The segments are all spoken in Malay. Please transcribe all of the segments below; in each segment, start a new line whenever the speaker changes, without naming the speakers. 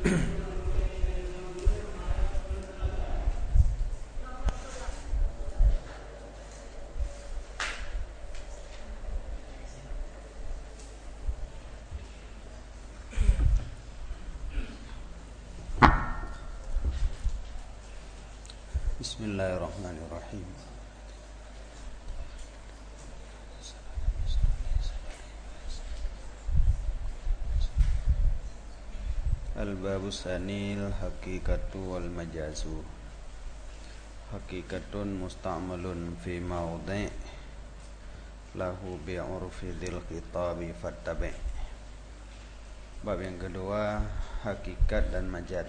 Bismillahirrahmanirrahim. Al-babu sanil haqiqatu wal majazu. Haqiqatun musta'malun fi mawdi' lahu bi'urfi dzil khitabi fattabi'. Bab yang kedua, hakikat dan majaz.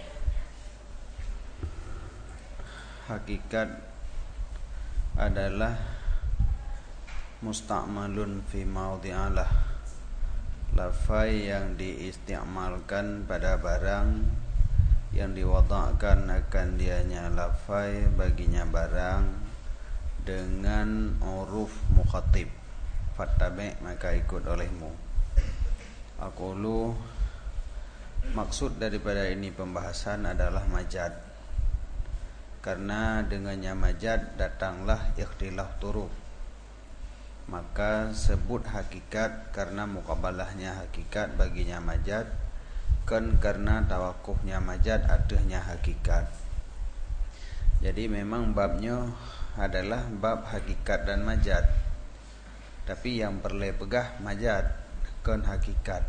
Hakikat adalah musta'malun fi mawdi'alah, lafai yang diistiamalkan pada barang yang diwadakkan akan dianya lafai baginya barang dengan huruf mukhatib. Fattabi', maka ikut olehmu. Aqulu, maksud daripada ini pembahasan adalah majaz. Karena dengannya majaz datanglah ikhtilaf turuk. Maka sebut hakikat karena muqabalahnya hakikat baginya majaz, kan karena tawakufnya majaz adanya hakikat. Jadi memang babnya adalah bab hakikat dan majaz, tapi yang perlu pegah majaz kan hakikat.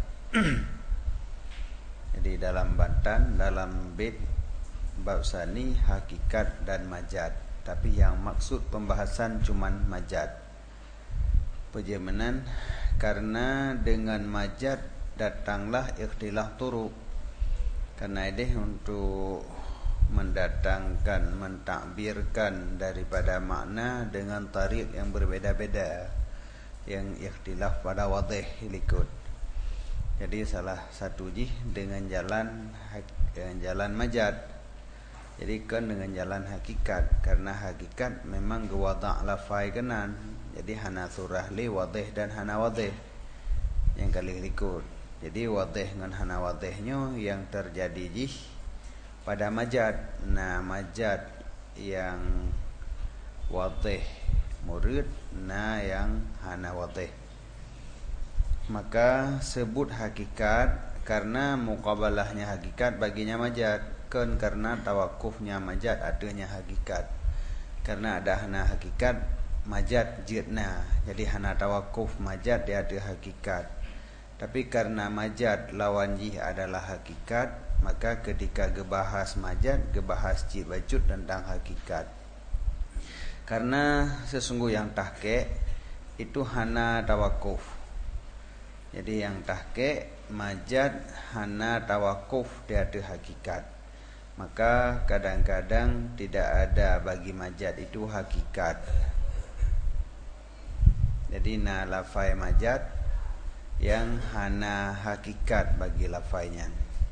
Jadi dalam bantan, dalam bait bab sani hakikat dan majaz, tapi yang maksud pembahasan cuman majaz. Perjemanan karena dengan majaz datanglah ikhtilaf turuk. Karena ini untuk mendatangkan, mentakbirkan daripada makna dengan tarik yang berbeda-beda, yang ikhtilaf pada wadih likut. Jadi salah satu dengan jalan majaz. Jadi kan dengan jalan hakikat, karena hakikat memang gewada' lafai kenan. Jadi hana surah li wadih dan hana wadih yang kali ikut. Jadi wadih dengan hana wadihnya yang terjadi pada majaz. Nah majaz yang wadih murid, nah yang hana wadih. Maka sebut hakikat karena muqabalahnya hakikat baginya majaz. Kan karena tawakufnya majaz adanya hakikat. Karena ada hana hakikat majaz jidna, jadi hana tawakuf majaz dia ada hakikat. Tapi karena majaz lawan adalah hakikat, maka ketika gebahas majaz, gebahas jid wajud tentang hakikat. Karena sesungguh yang tahqiq itu hana tawakuf. Jadi yang tahqiq majaz hana tawakuf dia ada hakikat. Maka kadang-kadang tidak ada bagi majaz itu hakikat. Jadi na lafai majaz yang hana hakikat bagi lafainya.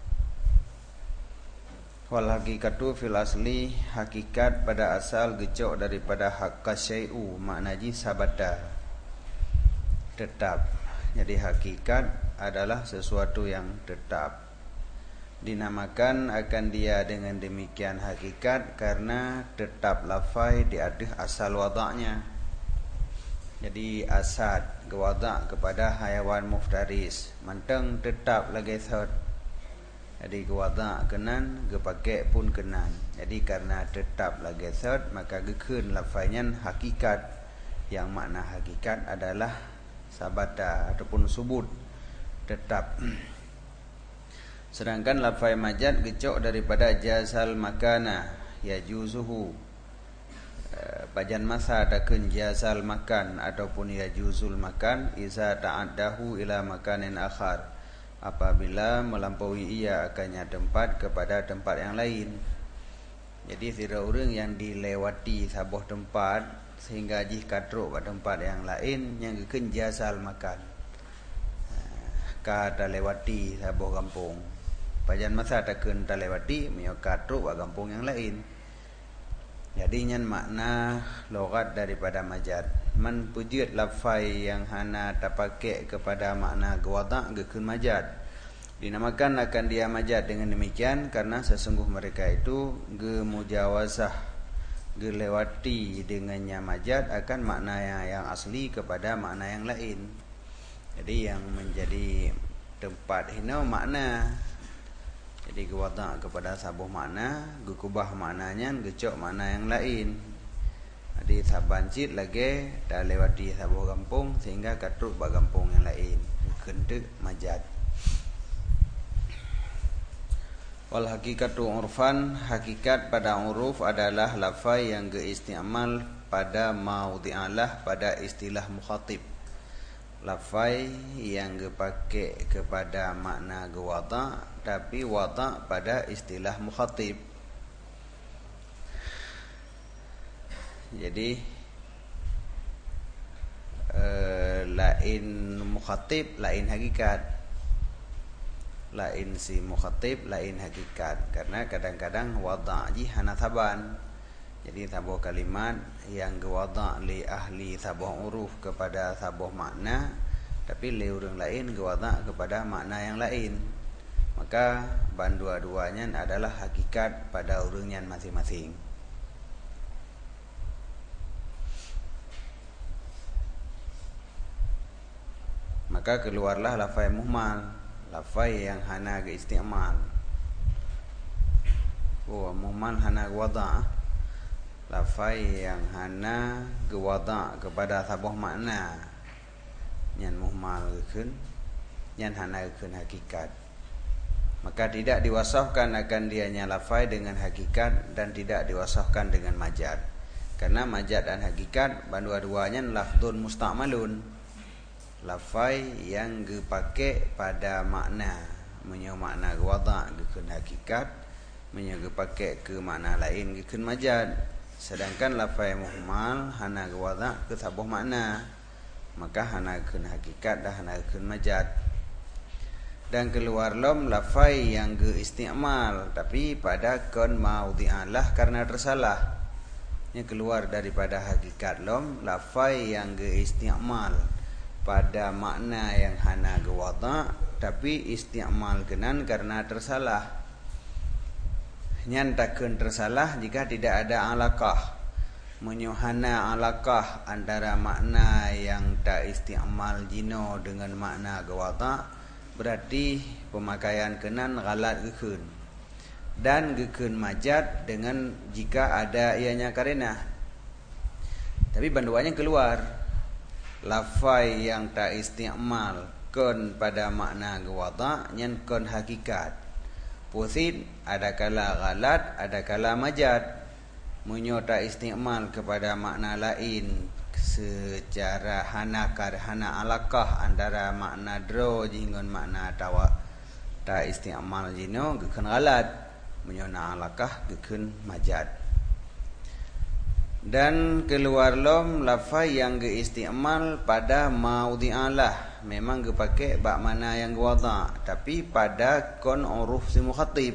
Wal hakikatu fil asli, hakikat pada asal gecok daripada hakka syai'u, maknanya sabata, tetap. Jadi hakikat adalah sesuatu yang tetap. Dinamakan akan dia dengan demikian hakikat karena tetap lafai di aduh asal wadaknya. Jadi asad gewada' kepada hayawan muftaris, manteng tetap lagi third. Jadi gewada' kenan, gepakai pun kenan. Jadi karena tetap lagi third, maka gekun lafainya hakikat. Yang makna hakikat adalah sabata ataupun subut, tetap. Sedangkan lafai majaz gecok daripada jazal makana yajuzuhu, bajan masa takun jazal makan ataupun yajuzul makan iza ta'addahu ila makanin akhar, apabila melampaui ia akannya tempat kepada tempat yang lain. Jadi tidak orang yang dilewati sebuah tempat sehingga jih katruk pada tempat yang lain yang gekun jazal makan. Kata lewati sebuah kampung, pajan masa takun talewati miokat truk wa kampung yang lain. Jadi nyan makna logat daripada majaz. Man pujud lafai yang hana tapake kepada makna gewada' gekun majaz. Dinamakan akan dia majad dengan demikian karena sesungguh mereka itu gemujawazah, gelewati dengannya majad akan makna yang asli kepada makna yang lain. Jadi yang menjadi tempat hina makna. Jadi gewada kepada sabuh makna, gekubah maknanya, gecok makna yang lain. Jadi sabancit lagi dah lewati sabuh kampung sehingga katruk bak kampung yang lain. Kendek majad. Wal hakikatu urfan, hakikat pada uruf adalah lafai yang geistimal pada maudhi'alah pada istilah mukhatib. Lafai yang dipakai kepada makna gewada tapi wada pada istilah mukhatib. Jadi lain mukhatib, lain hakikat. Lain si mukhatib, lain hakikat. Karena kadang-kadang wada' ji hana thaban. Jadi sabuh kalimat yang gewada' li ahli sabuh uruf kepada sabuh makna, tapi li urang lain gewada' kepada makna yang lain. Maka bandua-duanya adalah hakikat pada urangnya masing-masing. Maka keluarlah lafai muhmal, lafai yang hana ke isti'mal. Muhmal hana wada'. Lafai yang hana ke wada' kepada sabuh makna, nyan muhmal keun, nyan hana keun hakikat. Maka tidak diwasafkan akan dianya lafai dengan hakikat dan tidak diwasafkan dengan majad. Karena majad dan hakikat bandua-duanya lafdun musta'malun. Lafai yang dipakai pada makna, menyo makna wada' keun hakikat, menyo dipakai ke makna lain keun majad. Sedangkan lafai muhmal hana wada' ke sabuh makna, maka hana keun hakikat dan hana keun majad. Dan keluar lom lafai yang geistimal tapi pada kon maudhi'alah karena tersalah. Ini keluar daripada hakikat lom lafai yang geistimal pada makna yang hana gewada' tapi isti'mal kenan karena tersalah. Nyan takkan tersalah jika tidak ada alaqah. Menyuhana alaqah antara makna yang tak isti'mal jino dengan makna gewada', berarti pemakaian kenan ghalat gekeun. Dan gekeun majad dengan jika ada ianya karenah. Tapi banduannya keluar. Lafai yang tak isti'mal kon pada makna gewada' nyan kon hakikat. Pusid ada kala ghalat, ada kala majad. Munyo tak isti'mal kepada makna lain secara hana alaqah antara makna dro jingon makna tawa tak isti'mal jino gekeun ghalat. Munyo na alaqah gekeun majad. Dan keluar lom lafai yang geisti'mal pada maudhi'alah, memang dipakai bak mana yang wada' tapi pada kon uruf si mukhatib.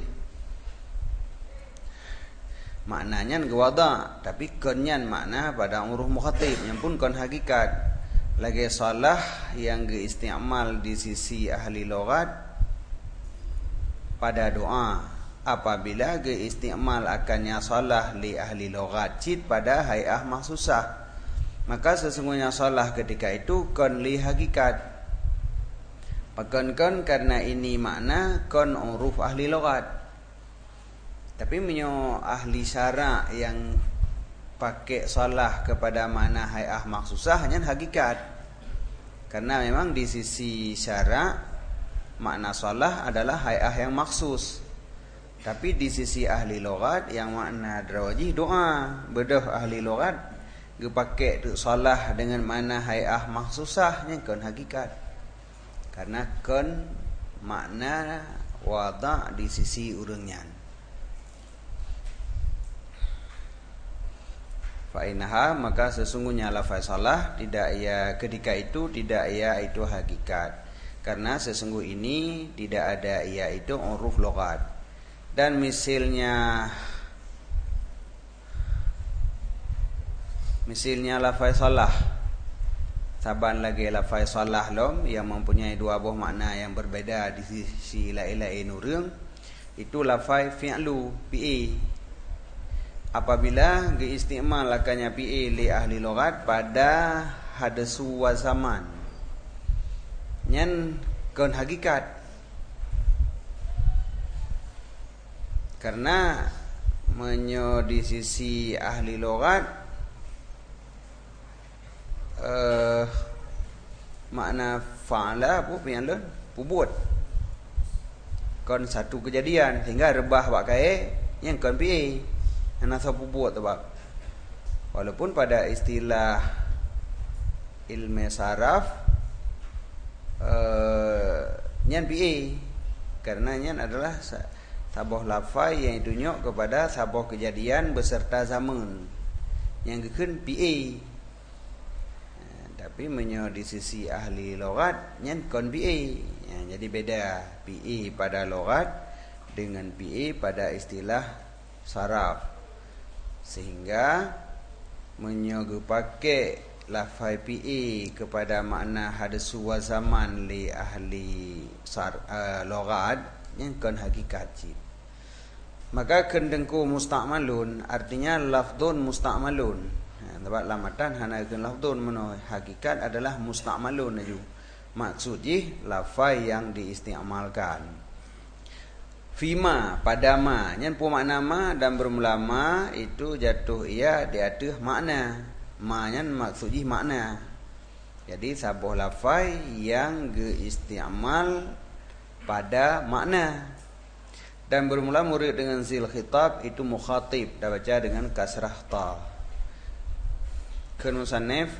Maknanya wada' tapi konnya makna pada uruf mukhatib yang pun kon hakikat. Lagi salah yang geisti'mal di sisi ahli lughat pada doa. Apabila geisti'mal akannya salah li ahli lughat cid pada hay'ah mahsusah, maka sesungguhnya salah ketika itu kon li hakikat. Pakon karena ini makna kon uruf ahli lughat. Tapi menyo ahli syara' yang pakai salah kepada makna hay'ah mahsusah hanya hakikat. Karena memang di sisi syara' makna salah adalah hay'ah yang maksus. Tapi di sisi ahli lughat yang makna drawajih doa, bedah ahli lughat dipakai tu salah dengan makna hay'ah mahsusahnya kon hakikat. Karena kon makna wada' di sisi urangnya. Fa inaha, maka sesungguhnya lafaz salah tidak ia ketika itu tidak ia itu hakikat. Karena sesungguh ini tidak ada ia itu uruf lughat. Dan misalnya lafaz salah Saban lagi lafai salah lom yang mempunyai dua buah makna yang berbeza di sisi lain-lain urang, itu lafai fi'lu PA. Apabila diistimalkannya PA li ahli lughat pada hadasu wa zaman, nyen kon hakikat. Karena menyo di sisi ahli lughat makna fa'ala apa yang lain buat kon satu kejadian sehingga rebah pakai yang kon pi ana sapu buat tu bab. Walaupun pada istilah ilmu saraf nyan pi karena nyan adalah sabuh lafaz yang ditunjuk kepada sabuh kejadian beserta zaman yang gekeun pi. Tapi menyo di sisi ahli lughat nyen kon PA. Ya, jadi beda PA pada lughat dengan PA pada istilah saraf. Sehingga menyo pakai lafaz PA kepada makna hadasu wa zaman li ahli lughat nyen kon hakikat cip. Maka kendengku musta'malun artinya lafdun musta'malun. Sebab lamatan hana ikun lafdun meno hakikat adalah musta'malun aju. Maksudnya lafaz yang diistiamalkan. Fima pada ma nyen pu makna ma dan bermula ma itu jatuh ia di atas makna. Ma nyen maksudnya makna. Jadi sabuh lafaz yang diistiamal pada makna. Dan bermula murid dengan zil khitab itu mukhatib, dah baca dengan kasrah ta. Kan musannif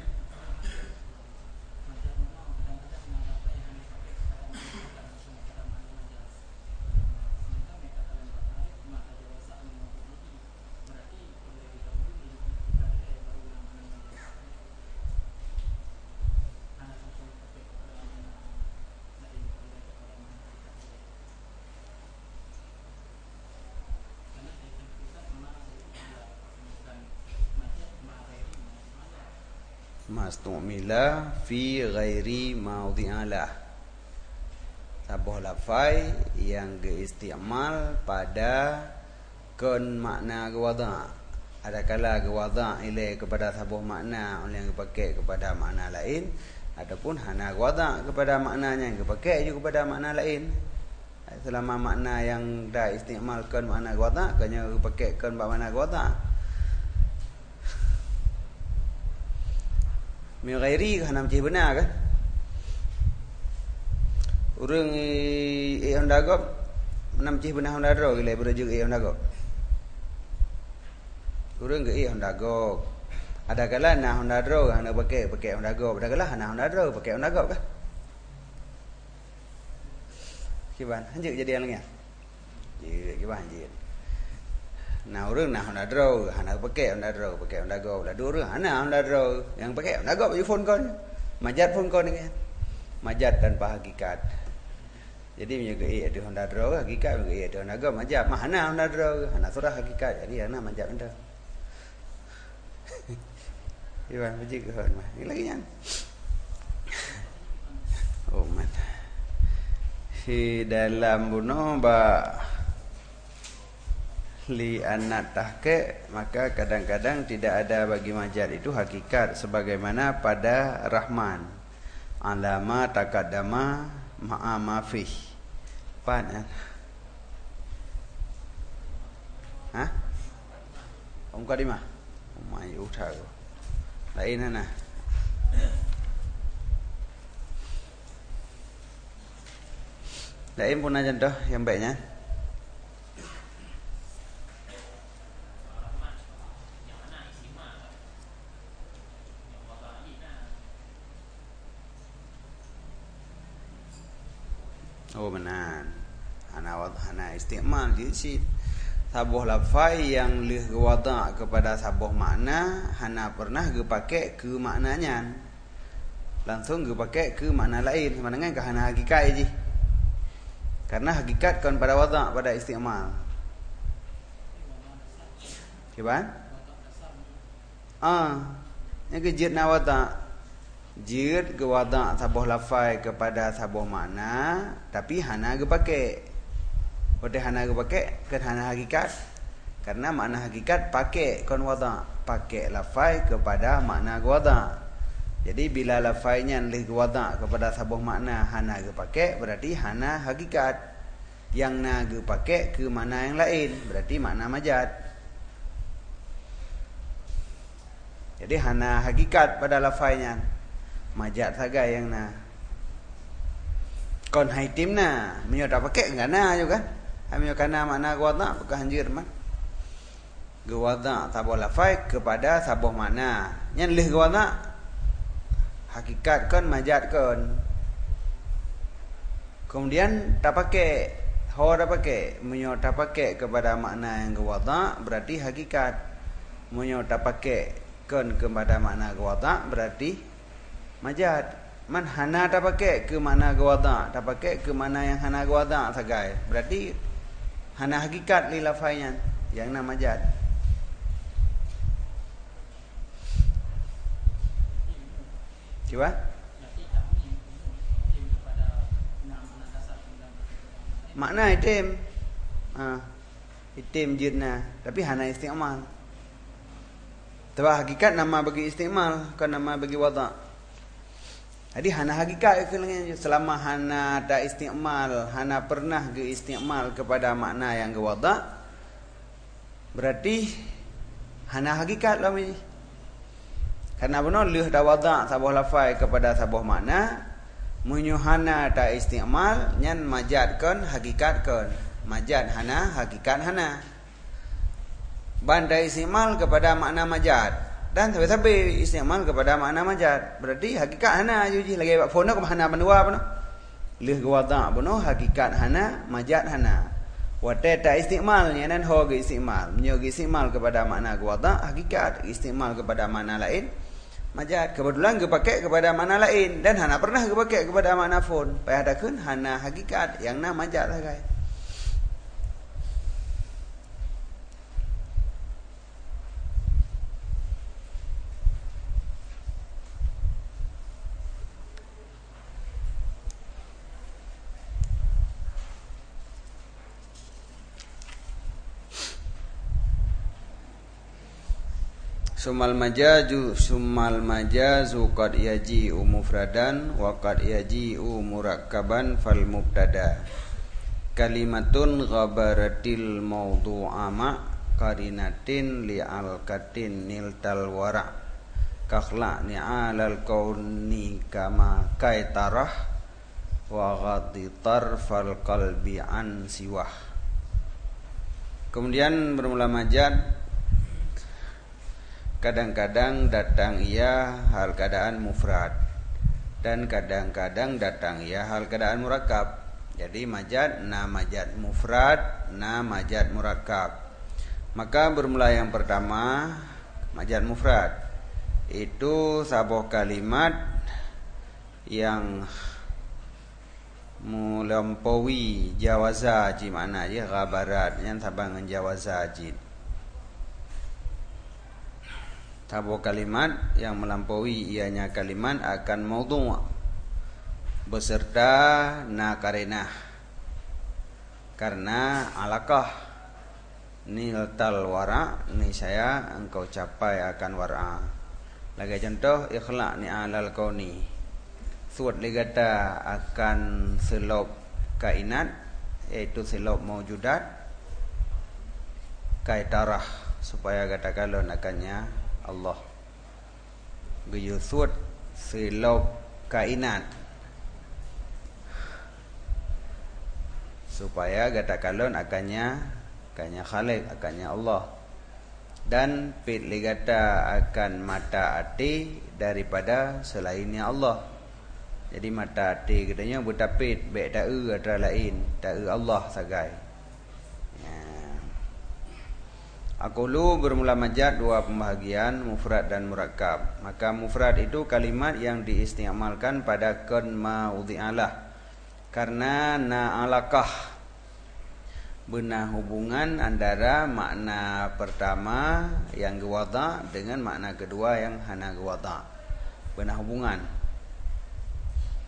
mastumila fi ghairi maudhi'alah. Sabuh lafaz yang diistimal pada kon makna gewada. Ada kala gewada ilai kepada sabuh makna yang dipakai kepada makna lain, ataupun hana gewada kepada maknanya yang dipakai juga kepada makna lain. Selama makna yang dah istimalkan makna gewada, kanya dipakai kon makna gewada. Mi ghairi kana macam benar kan? Urang ondagop nam cih benar ondaro gile berujuk ondagop. Urang ge ondagop. Ada kala nah ondaro hana pakai ondagop, ada kala hana ondaro pakai ondagop kan? Kiban hanjuk jadi alangnya. Ji kiban ji. Nah urang nah ondaro hana pakai ondagop. Lah dua urang hana ondaro yang pakai ondagop je phone kon. Majat phone kon ni. Majat tanpa hakikat. Jadi menjaga ada ondaro hakikat menjaga ada ondagop majat mana ondaro hana surah hakikat jadi hana majat anda. Iwan biji ke hon mah. Ini lagi nyan. Oh man. Di dalam bunuh ba li anak tahqiq maka kadang-kadang tidak ada bagi majaz itu hakikat sebagaimana pada Rahman alama taqaddama ma'a ma fi pan ha mukadimah mai utha lain hana lain pun aja dah yang baiknya. Oh benar. Hana istimal di si sabuh lafaz yang leh wada' kepada sabuh makna hana pernah ge pakai ke maknanya. Langsung ge pakai ke makna lain sama dengan ke hana hakikat je. Karena hakikat kan pada wada' pada istimal. Kiban? Yang kejit na wada'. Jid ke wada' sabuh lafai kepada sabuh makna, tapi hana ke pakai. Boleh hana ke pakai kan hana hakikat. Karena makna hakikat pakai kon wada', pakai lafai kepada makna ke wada'. Jadi bila lafainya leh ke wada' kepada sabuh makna hana ke pakai, berarti hana hakikat. Yang na ke pakai ke makna yang lain, berarti makna majaz. Jadi hana hakikat pada lafainya. Majaz saja yang na. Kon haitim na, menyo tak pakai ngana juga. Menyo kana makna wada' bukan hanjir man. Wada' sabuh lafai kepada sabuh makna. Yang leh wada' hakikat kon majaz kon. Kemudian tak pakai, ho tak pakai, menyo tak pakai kepada makna yang wada' berarti hakikat. Menyo tak pakai kon kepada makna wada' berarti majaz. Man hana tak pakai ke makna wada', tak pakai ke makna yang hana wada' sagai. Berarti hana hakikat li lafainya yang nama majaz. Cuba? Makna itim. Itim jidna, tapi hana isti'mal. Tapi hakikat nama bagi isti'mal, kan nama bagi wada'. Jadi hana hakikat selama hana tak isti'mal, hana pernah ke isti'mal kepada makna yang ke wada', berarti hana hakikat lah ni. Karena benar leh dah wada' sabuh lafai kepada sabuh makna, munyo hana tak isti'mal, nyan majaz kon hakikat kon. Majaz hana, hakikat hana. Bandai isti'mal kepada makna majaz. Dan sampai isti'mal kepada makna majaz. Berarti hakikat hana juji lagi bab phone ko hana bandua pano. Leh wada' pano hakikat hana, majaz hana. Wa ta isti'mal nyanan ho ge isti'mal. Menyo ge isti'mal kepada makna wada' hakikat, isti'mal kepada makna lain majaz. Kebetulan ge pakai kepada makna lain dan hana pernah ge pakai kepada makna phone. Pai hadakeun hana hakikat yang na majaz sagai. Sumal majazu qad yaji'u mufradan wa qad yaji'u murakkaban fal mubtada kalimatun ghabaratil mawdu'a ma qarinatin li'alkatin niltal wara' kakhla ni'alal kauni kama kaitarah wa ghaditar fal qalbi an siwah. Kemudian bermula majaz kadang-kadang datang ia hal keadaan mufrad dan kadang-kadang datang ia hal keadaan murakkab. Jadi majaz na majaz mufrad, na majaz murakkab. Maka bermula yang pertama majaz mufrad. Itu sabuh kalimat yang melampaui jawaza ji makna dia ghabarat yang sabangan jawaza ji. Sabuh kalimat yang melampaui ianya kalimat akan maudhu' beserta na karenah. Karena alakah niltal wara' ni saya engkau capai akan wara'. Lagi contoh ikhlaq ni alal kauni. Suat ligata akan selop kainat iaitu selop maujudat kaitarah supaya kata kalon akannya Allah geyusut selop kainat supaya kata kalon akannya khalik akannya Allah dan pit ligata akan mata hati daripada selainnya Allah. Jadi mata hati katanya bertapit baik ta'u atau lain ta'u Allah sagai. Aqulu bermula majaz dua pembahagian mufrad dan murakkab. Maka mufrad itu kalimat yang diistiamalkan pada kun maudhi'alah. Karena na'alakah benah hubungan antara makna pertama yang gewada dengan makna kedua yang hana gewada. Benah hubungan.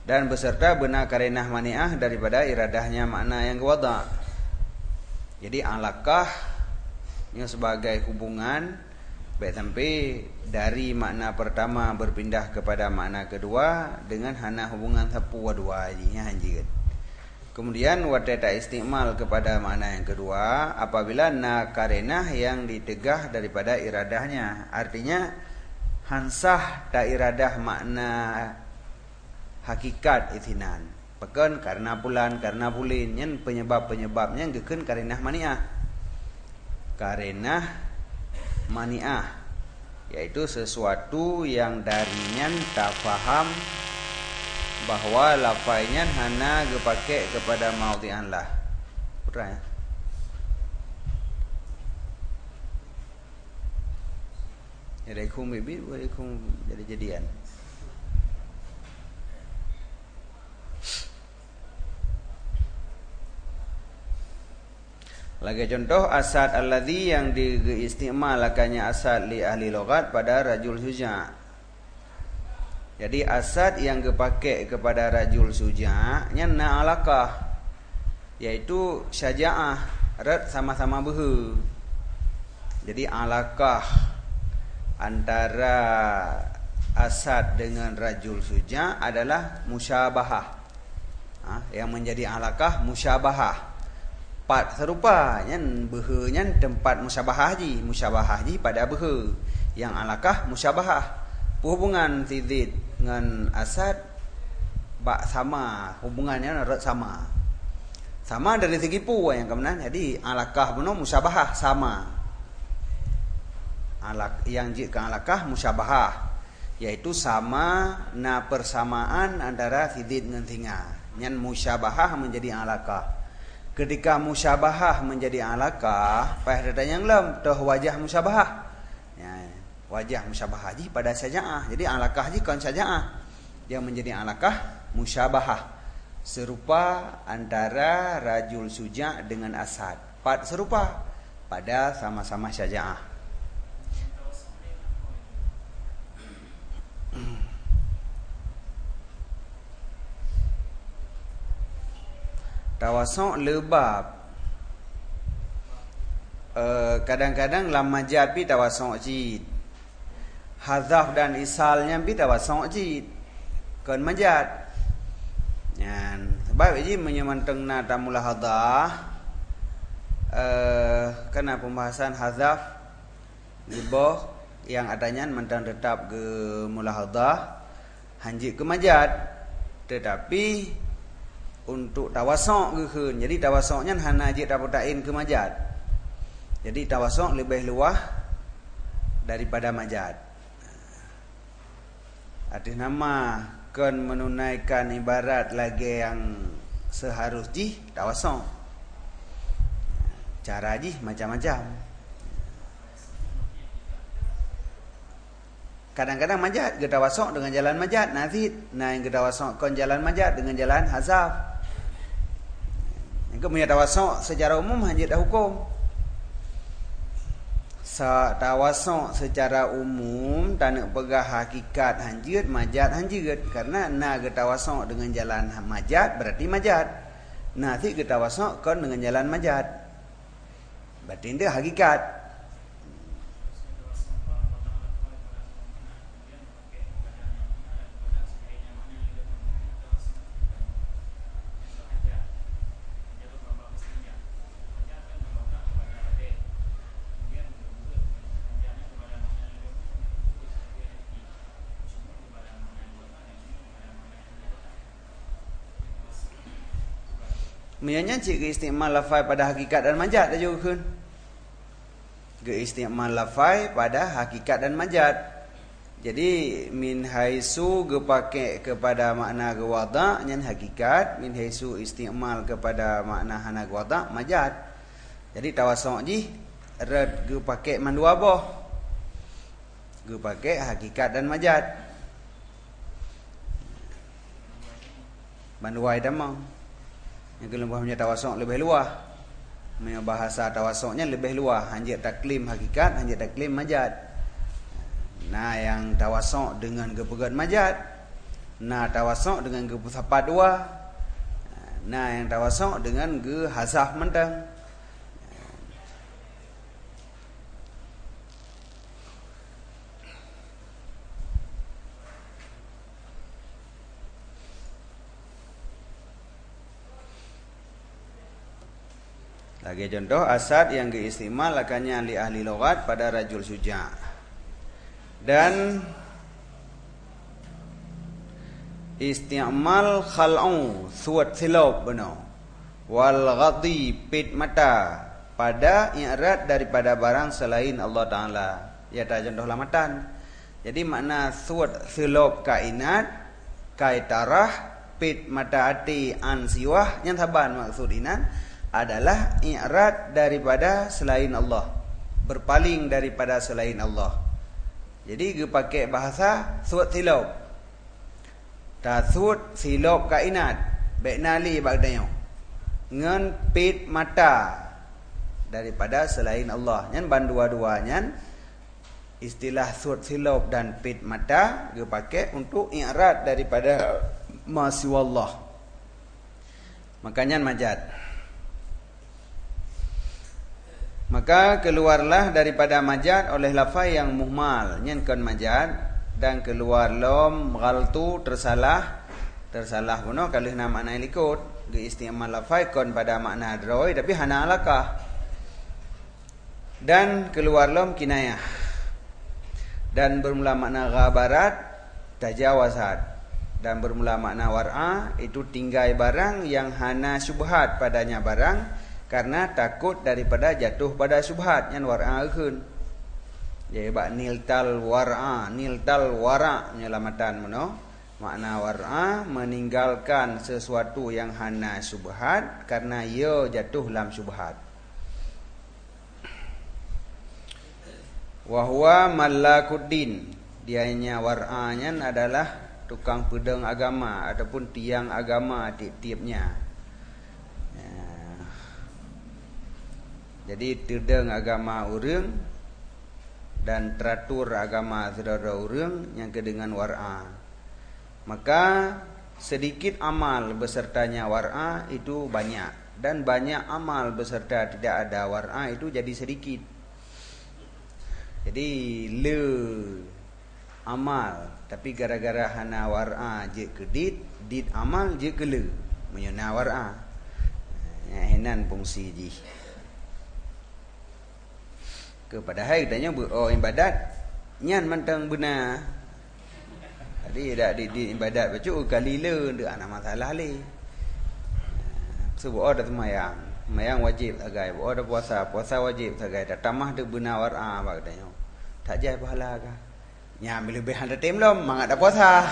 dan beserta benar karenah mani'ah daripada iradahnya makna yang wada'. Jadi alakah yang sebagai hubungan baik sampai dari makna pertama berpindah kepada makna kedua dengan hana hubungan sapu dua hajinya hanjikan. Kemudian wadata istimal kepada makna yang kedua apabila na karenah yang ditegah daripada iradahnya. Artinya hansah ta iradah makna hakikat ithinan. Pekan karena bulan, karena bulin, yang penyebab-penyebabnya geken karenah mani'ah. Karenah mani'ah yaitu sesuatu yang darinya tak faham bahwa lafainya hana gepake kepada maudhi'an lah. Putra ya. Jadi kum bibit, boleh kum jadi-jadian. Lagi contoh asad alladhi yang diistimalakannya asad li ahli lughat pada rajul suja'. Jadi asad yang dipakai kepada rajul suja' nya na alaqah yaitu syaja'ah, rat sama-sama behu. Jadi alaqah antara asad dengan rajul suja' adalah musyabahah. Yang menjadi alaqah musyabahah. Pat serupa nyan behe nyan tempat musyabahah ji pada behe yang alakah musyabahah hubungan tidid dengan asad bak sama hubungannya rat sama dari segi pu yang kemudian jadi alakah benar musyabahah sama alak yang jika alakah musyabahah yaitu sama na persamaan antara tidid dengan tinga nyan musyabahah menjadi alakah. Ketika musyabahah menjadi alaqah, pada yang lam toh wajah musyabahah. Ya, wajah musyabahah ji pada syaja'ah. Jadi alaqah ji kan syaja'ah. Yang menjadi alaqah musyabahah. Serupa antara rajul suja' dengan asad. Serupa pada sama-sama syaja'ah. Tawasuk lebab kadang-kadang lam majad pi tawasuk jid hadzaf dan isalnya pi tawasuk jid kan majad yan sebab ini menyemantengna tamulahadah karena pembahasan hadzaf libah yang adanya mentang tetap ke mulahadah hanjit ke majad tetapi untuk tawasuk gehun. Jadi tawasuknya hana ajid dapatain ke majad. Jadi tawasuk lebih luah daripada majad. Arti nama kan menunaikan ibarat lagi yang seharus ji tawasuk. Cara ji macam-macam. Kadang-kadang majad ke tawasuk dengan jalan majad nazid. Nah yang ke tawasuk kon jalan majad dengan jalan hazaf. Yang punya tawasuk secara umum hanjit dah hukum. Tawasuk secara umum tak nak pegah hakikat hanjit, majad hanjit. Karena na ke tawasuk dengan jalan majad berarti majad. Na si ke tawasuk kon dengan jalan majad. Berarti dia hakikat. Mianya cik ke istimal lafai pada hakikat dan majad dah juga kan. Ke istimal lafai pada hakikat dan majad. Jadi min haisu gepake kepada makna gewada nyan hakikat, min haisu istimal kepada makna hana gewada majad. Jadi tawasuk ji rad gepake mandua boh. Gepake hakikat dan majad. Manduai damang. Yang kelembahnya tawasuk lebih luah. Bahasa tawasuknya lebih luah. Hanjit taklim hakikat, hanjit taklim majad. Nah yang tawasuk dengan kepegat majad. Na tawasuk dengan ge pusapa dua. Na yang tawasuk dengan ge hazaf mentang. Lagi contoh asad yang diistimal akannya li ahli lughat pada rajul suja'. Dan isti'mal khal'u suat silab benar. Wal ghadi pit mata pada i'rad daripada barang selain Allah Ta'ala. Ya tak contoh lamatan. Jadi makna suat silab kainat kaitarah pit mata hati an siwah yang taban maksud inan adalah i'rad daripada selain Allah, berpaling daripada selain Allah. Jadi dia pakai bahasa suat silab. Tasud silab kainat beknali bagdayo. Ngan pit mata daripada selain Allah. Nyan bandua-duanya istilah suat silab dan pit mata dia pakai untuk i'rad daripada ma siwallah. Makanya majad. Maka keluarlah daripada majad oleh lafaz yang muhmal, nyenkan majad, dan keluar lom ghaltu tersalah puno kalau nama makna likut di istimal lafaz kon pada makna droi tapi hana alakah, dan keluar lom kinayah, dan bermula makna ghabarat tajawazat, dan bermula makna war'a itu tinggai barang yang hana syubhat padanya barang karena takut daripada jatuh pada syubhat yang war'a keun. Jadi bak niltal war'a, niltal wara' nyelamatan meno. Makna war'a meninggalkan sesuatu yang hana syubhat karena ia jatuh dalam syubhat. Wa huwa malakuddin. Dianya war'anya adalah tukang pedang agama ataupun tiang agama tiap-tiapnya. Jadi terdeng agama urang dan teratur agama saudara urang yang kedengan war'a. Maka sedikit amal besertanya war'a itu banyak, dan banyak amal beserta tidak ada war'a itu jadi sedikit. Jadi le amal tapi gara-gara hana war'a je kedit, dit amal je kele menyana war'a. Ya henan fungsi ji. Padahal katanya ibadat nyan mentang benar. Tadi dak di ibadat bacu kali le ndak ana masalah le. Sebab ada sembahyang, sembahyang wajib agai, ada puasa, puasa wajib agai. Dak tamah de benar war'a ba katanya. Tak jai pahala ka. Nya lebih handa tem lom mangat dak puasa.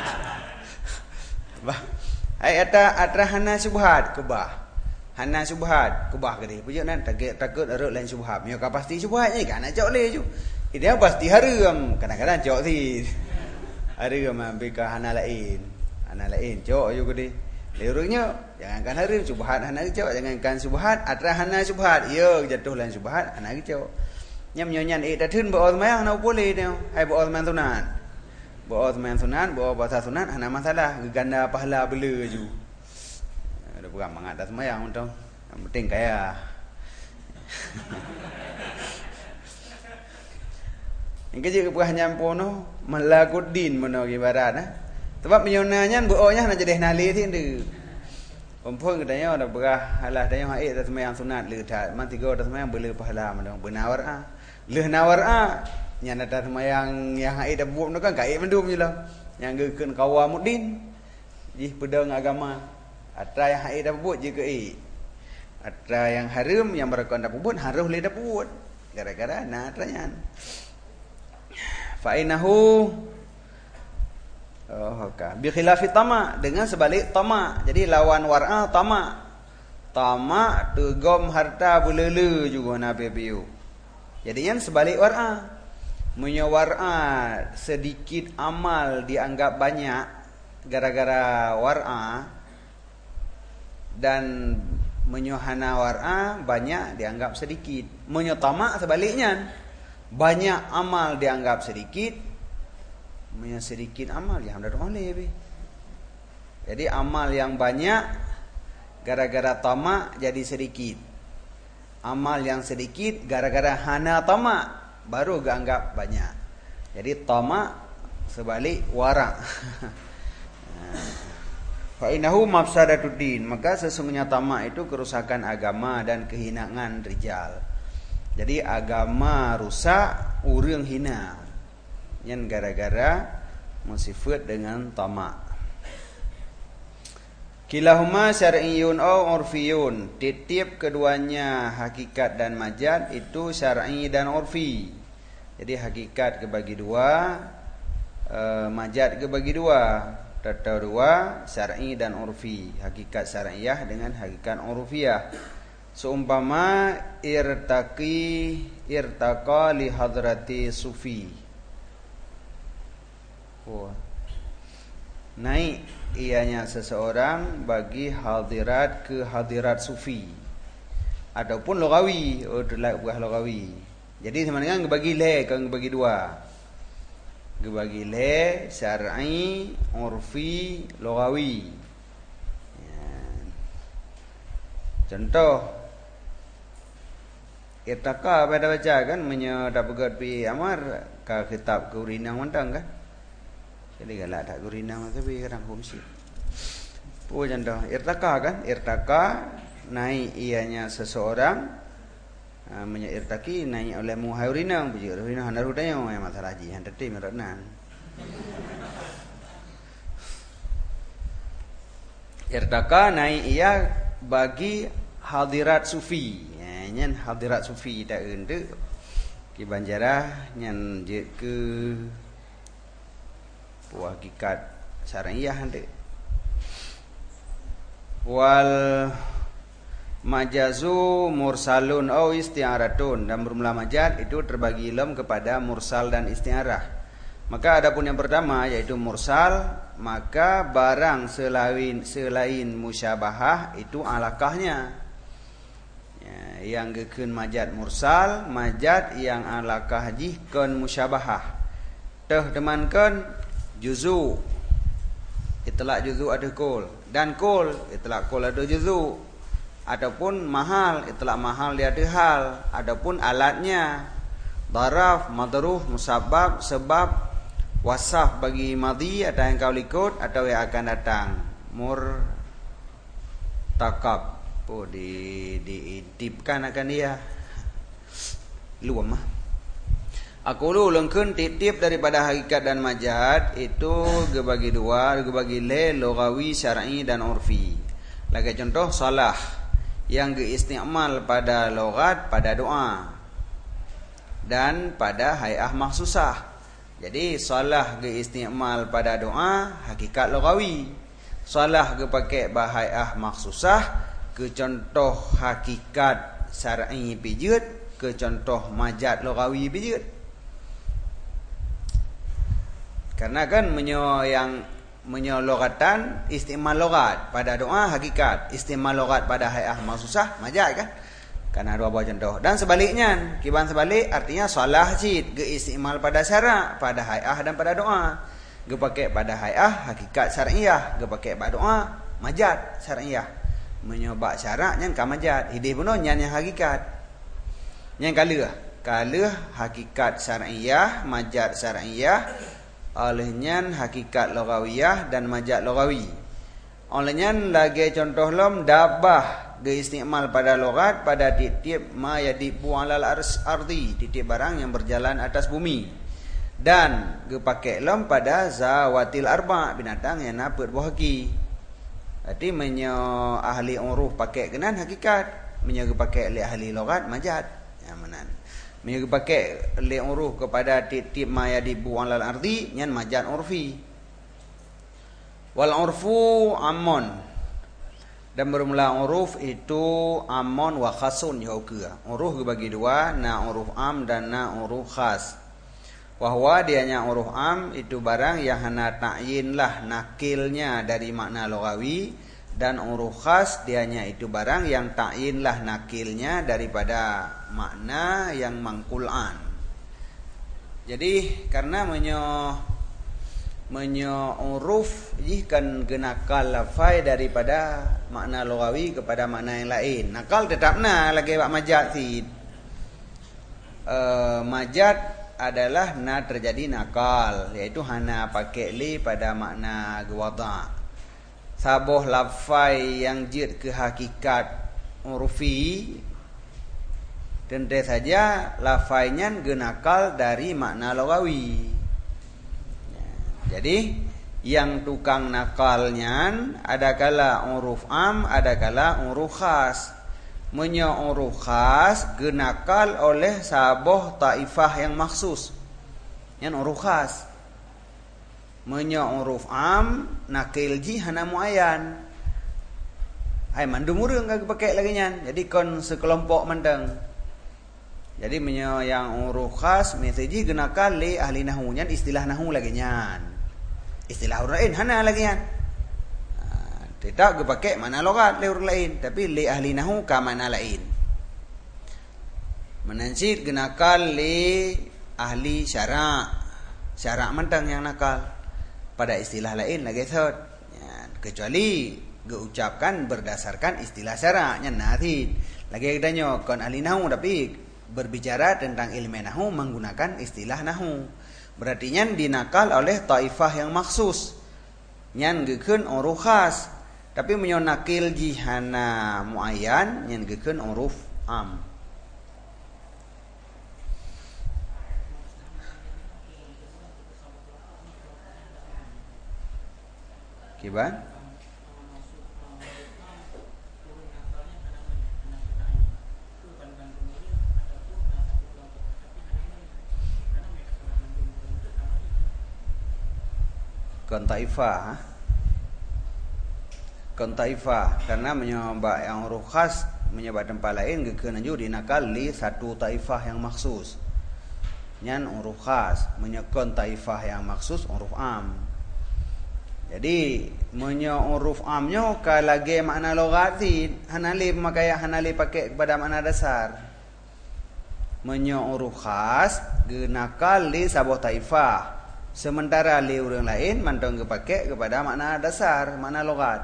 Bah. Ai atra hana subhat ke bah. Hana subhat kubah ke dia pujuk nan takut arut lain subhat mio ka pasti subhat ni kan nak jauh le ju dia pasti haram kadang-kadang jauh si haram ambil ke hana lain jauh ju ke dia lerungnya jangankan haram subhat hana jauh jangankan subhat atra hana subhat ya jatuh lain subhat hana jauh nyam nyonya dak thun bo mayang na boleh dia hai bo man sunan bo bahasa sunan hana masalah ganda pahala bela ju. Ada bukan mangat dah semayang untuk yang penting kaya. Yang kerja kepuah nyampu no malakuddin meno ibarat nah. Sebab menyonanya buoknya nak jadi nali tindu. Pompong katanya ada berah halah tanya haid dah semayang sunat le dah man tiga dah semayang bela pahala meno benar ah. Le nawar ah. Yang dah semayang yang haid dah buat no kan kai mendum jelah. Yang gekeun kawamuddin. Ji pedang agama. Atra yang haid dah buat je ke atra yang haram yang berkon dah buat harus le dah buat gara-gara na atranya fa inahu bi khilafi tama dengan sebalik tama. Jadi lawan war'a tama tegom harta belele juga nabi piu. Jadi yang sebalik war'a munyo war'a sedikit amal dianggap banyak gara-gara war'a, dan menyohana war'a banyak dianggap sedikit. Menyotama sebaliknya, banyak amal dianggap sedikit, sedikit amal ya hamdan oleh be. Jadi amal yang banyak gara-gara tamak jadi sedikit. Amal yang sedikit gara-gara hana tamak baru anggap banyak. Jadi tamak sebalik wara'. Fa innahu mafsadatuddin, maka sesungguhnya tamak itu kerusakan agama dan kehinaan rijal. Jadi agama rusak, urang hina. Yang gara-gara musifat dengan tamak. Kilahuma syar'iyyun au urfiyun. Tiap keduanya hakikat dan majaz itu syar'i dan urfi. Jadi hakikat kebagi dua, majaz kebagi dua. Tata dua, syar'i dan urfi. Hakikat syar'iyah dengan hakikat urfiyah. Seumpama irtaqa li hadrati sufi. Naik ianya seseorang bagi hadirat ke hadirat sufi ataupun logawi, buah logawi. Jadi sebenarnya ngebagi le, kan ngebagi dua. Ngebagi le syar'i, urfi, logawi. Ya. Contoh irtaqa pada baca kan menyedapat pi amar ka kitab kurinang mentang kan. Jadi galak tak gurinang tapi kadang homsi. Contoh irtaqa kan, irtaqa naik ianya seseorang irtaqi naik oleh muhairinang bujur rinang handarudanya masalah ji handati meronan. Irtaqa naik ia bagi hadirat sufi. Nyan hadirat sufi tak ende ki banjarah nyan je ke hakikat syar'iyah hande. Wal majazu mursalun au isti'aratun, dan bermula majaz itu terbagi ilm kepada mursal dan isti'arah. Maka adapun yang pertama yaitu mursal, maka barang selain musyabahah itu alakahnya. Ya, yang gekeun majaz mursal, majaz yang alakah jihkeun musyabahah. Teh demankeun juzu, itlaq juzu ada kul, dan kul itlaq kul ada juzu, ataupun mahal itlaq mahal dia ada hal, adapun alatnya daraf, madruf, musabbab, sebab, wasaf bagi madhi atau yang kau ikut atau yang akan datang, murtakab diintipkan akan dia luam mah. Aku lu lengkeun titip daripada hakikat dan majaz itu gebagi dua, gebagi le, logawi, syar'i dan urfi. Lagi contoh salah yang diistimal pada logat, pada doa dan pada hay'ah maksusah. Jadi salah diistimal pada doa hakikat logawi. Salah dipakai bahay'ah maksusah ke contoh hakikat syar'i pijut, ke contoh majaz logawi pijut. Karena kan menyologatan istimal logat pada doa hakikat, istimal logat pada hay'ah maksusah majaz kan. Karena dua buah contoh. Dan sebaliknya, kiban sebalik artinya salah jid ge istimal pada syarak, pada hay'ah dan pada doa. Ge pakai pada hay'ah hakikat syar'iyah, ge pakai pada doa majaz syar'iyah. Menyobak syarak nyan ka majaz, hidih puno nyan yang hakikat. Nyan kaleuh hakikat syar'iyah, majaz syar'iyah. Olehnya hakikat logawiyah dan majaz logawi. Olehnya lagi contoh lom dabah geistimal pada logat pada titip ma yadibu alal ardi, titip barang yang berjalan atas bumi. Dan gepakai lom pada zawatil arba, binatang yang napet bohaki. Berarti ahli uruf pakai kenan hakikat, pakai li ahli logat majaz. Ya menan. Pakai li uruf kepada titip maya dibu alal ardi nyan majaz urfi. Wal urfu amon, dan bermula uruf itu amon wa khasun jauh ke. Uruf bagi dua, na uruf am dan na uruf khas. Wahwa dianya uruf am itu barang yang hana ta'yin lah nakilnya dari makna logawi, dan uruf khas dianya itu barang yang ta'yin lah nakilnya daripada makna yang mangkul'an. Jadi karena menyo uruf jihkan genakal lafai daripada makna lughawi kepada makna yang lain. Nakal tetapna lagi bak majaz si. Majaz adalah na terjadi nakal, iaitu hana pakai li pada makna wada'. Sabuh lafai yang jid ke hakikat urufi tentu saja lafainya genakal dari makna lughawi. Jadi yang tukang nakalnya ada kala uruf am, ada kala uruf khas. Menyo uruf khas genakal oleh saboh taifah yang maksus. Yang uruf khas. Menyo uruf am nakil ji hana muayyan. Hai mandum urang kagak pakai lagi nyan. Jadi kon sekelompok mendeng. Jadi menyo yang uruf khas mesti genakal li ahli nahwu nyan istilah nahwu lagi nyan. Istilah orang lain hana lagi kan. Tidak dipakai mana logat le orang lain, tapi li ahli nahwu ka mana lain. Menansid genakal li ahli syara'. Syara' mentang yang nakal. Pada istilah lain lagi thot. Ya, kecuali diucapkan berdasarkan istilah syara'-nya nathid. Lagi katanya kon ahli nahwu tapi berbicara tentang ilmu nahwu menggunakan istilah nahwu. Berarti nyan dinakal oleh taifah yang maksus. Nyan gekeun uruf khas. Tapi menyo nakil jihana muayyan nyan gekeun uruf am. Kiban? Kontaifah karena menyebab yang huruf khas menyebab tempat lain gekeun ju dinakal li satu taifah yang maksus. Nyan huruf khas menyekon taifah yang maksus huruf am. Jadi menyo huruf amnya ka lagi makna lugati hanali memakai hanali pakai kepada makna dasar. Menyo huruf khas genakal li sabuh taifah. Sementara li orang lain mantong dipakai kepada makna dasar, makna logat.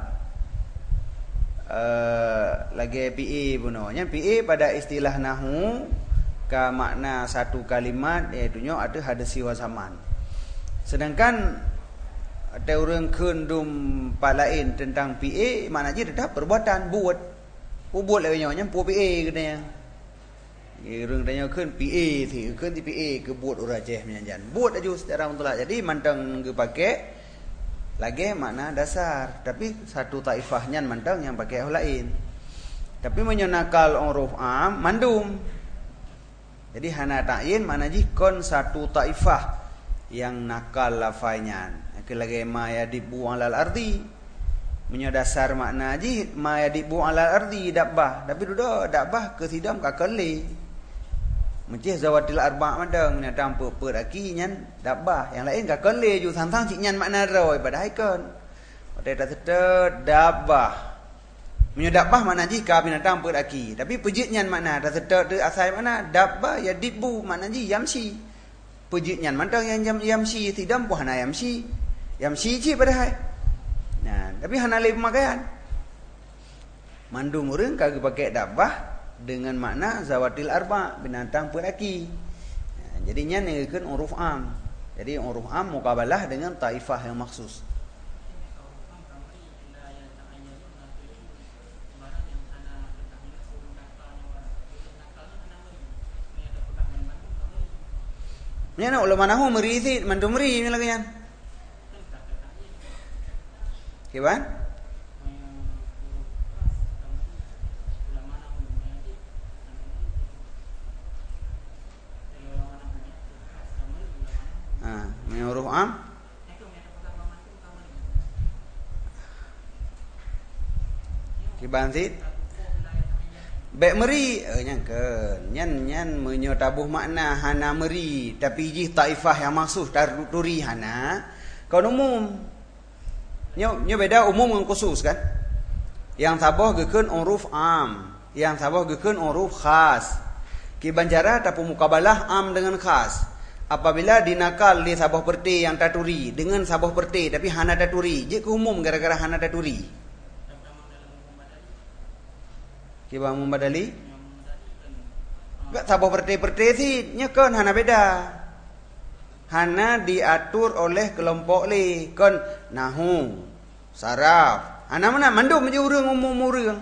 Lagi PA punonya PA pada istilah nahwu ka makna satu kalimat iaitu nya ada hadasi wa zaman. Sedangkan ada orang kendum lain tentang PA makna je tetap perbuatan buat. Buat lagi nya pu PA katanya. Orang tanya kan PA thì kan di PA ke buat orang Aceh menyanjan. Buat aja secara mutlak. Jadi mantang dipakai lagi makna dasar. Tapi satu taifahnya mantang yang pakai orang lain. Tapi menyenakal huruf am mandum. Jadi hana ta'yin makna jikon satu taifah yang nakal lafainya. Lagi ma yadibu alal ardi. Menyadasar makna ji ma yadibu alal ardi dabbah. Tapi duduk dabbah ke sidam ka kali. Mencih zawatil arba' madang menatang per aki nyan dabbah yang lain ka kele ju thang cik nyan makna roi pada haikon pada dah dabbah menyedabbah makna ji ka binatang per aki tapi pejit nyan makna dah sedot asal mana dabbah ya dibu makna ji yamsi pejit nyan madang yang yamsi tidam pu hana yamsi ji pada hai nah tapi hana le pemakaian mandum urang kagak pakai dabbah dengan makna zawatil arba binatang peraki. Jadinya ngekeun huruf am. Jadi huruf am mukabalah dengan taifah yang maksus. Nyana ulama nahwu merisi mandumri lagi nyan. Kiban? Huruf am kibansit bek meri nyan menyo tabuh makna hana meri tapi jih taifah yang maksud turi hana kau umum nyo beda umum dengan khusus kan yang tabuh gekeun huruf am yang tabuh gekeun huruf khas ki banjara tapu mukabalah am dengan khas Apabila dinakal di sabah perti yang taturi dengan sabah perti tapi hana taturi, je ke umum gara-gara hana taturi. Kiba membadali? Enggak sabah perti sih nyekan hana beda. Hana diatur oleh kelompok li kon nahu, saraf. Hana mana mandum je urang umum urang.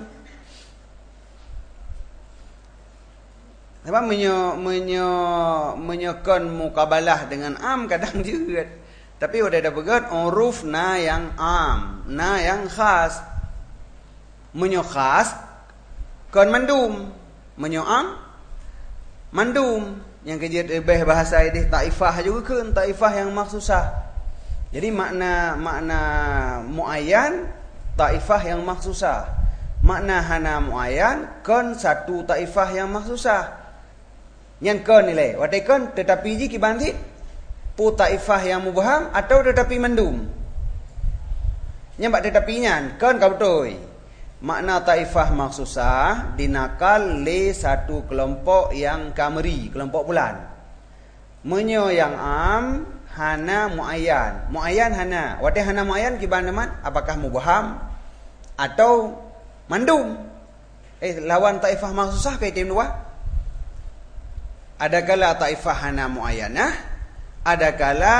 Sebab menyokon mukabalah dengan am kadang juga. Tapi udah ada begat uruf na yang am, na yang khas. Menyokhas kon mandum, menyoam mandum. Yang kejadian bahasa ini taifah juga kan, taifah yang maksusah. Jadi makna muayyan taifah yang maksusah. Makna hana muayyan kon satu taifah yang maksusah. Yang kon nilai watekan tetapi ji kibanti pu taifah yang mubham atau tetapi mandum. Nyambak tetapi nyan kon kau betul. Makna taifah maksusah dinakal le satu kelompok yang kameri, kelompok bulan. Menyo yang am hana muayyan. Muayyan hana. Wate hana muayyan kibandaman apakah mubham atau mandum? Lawan taifah maksusah ke item dua? Ada kala taifah hana muayyanah, ada kala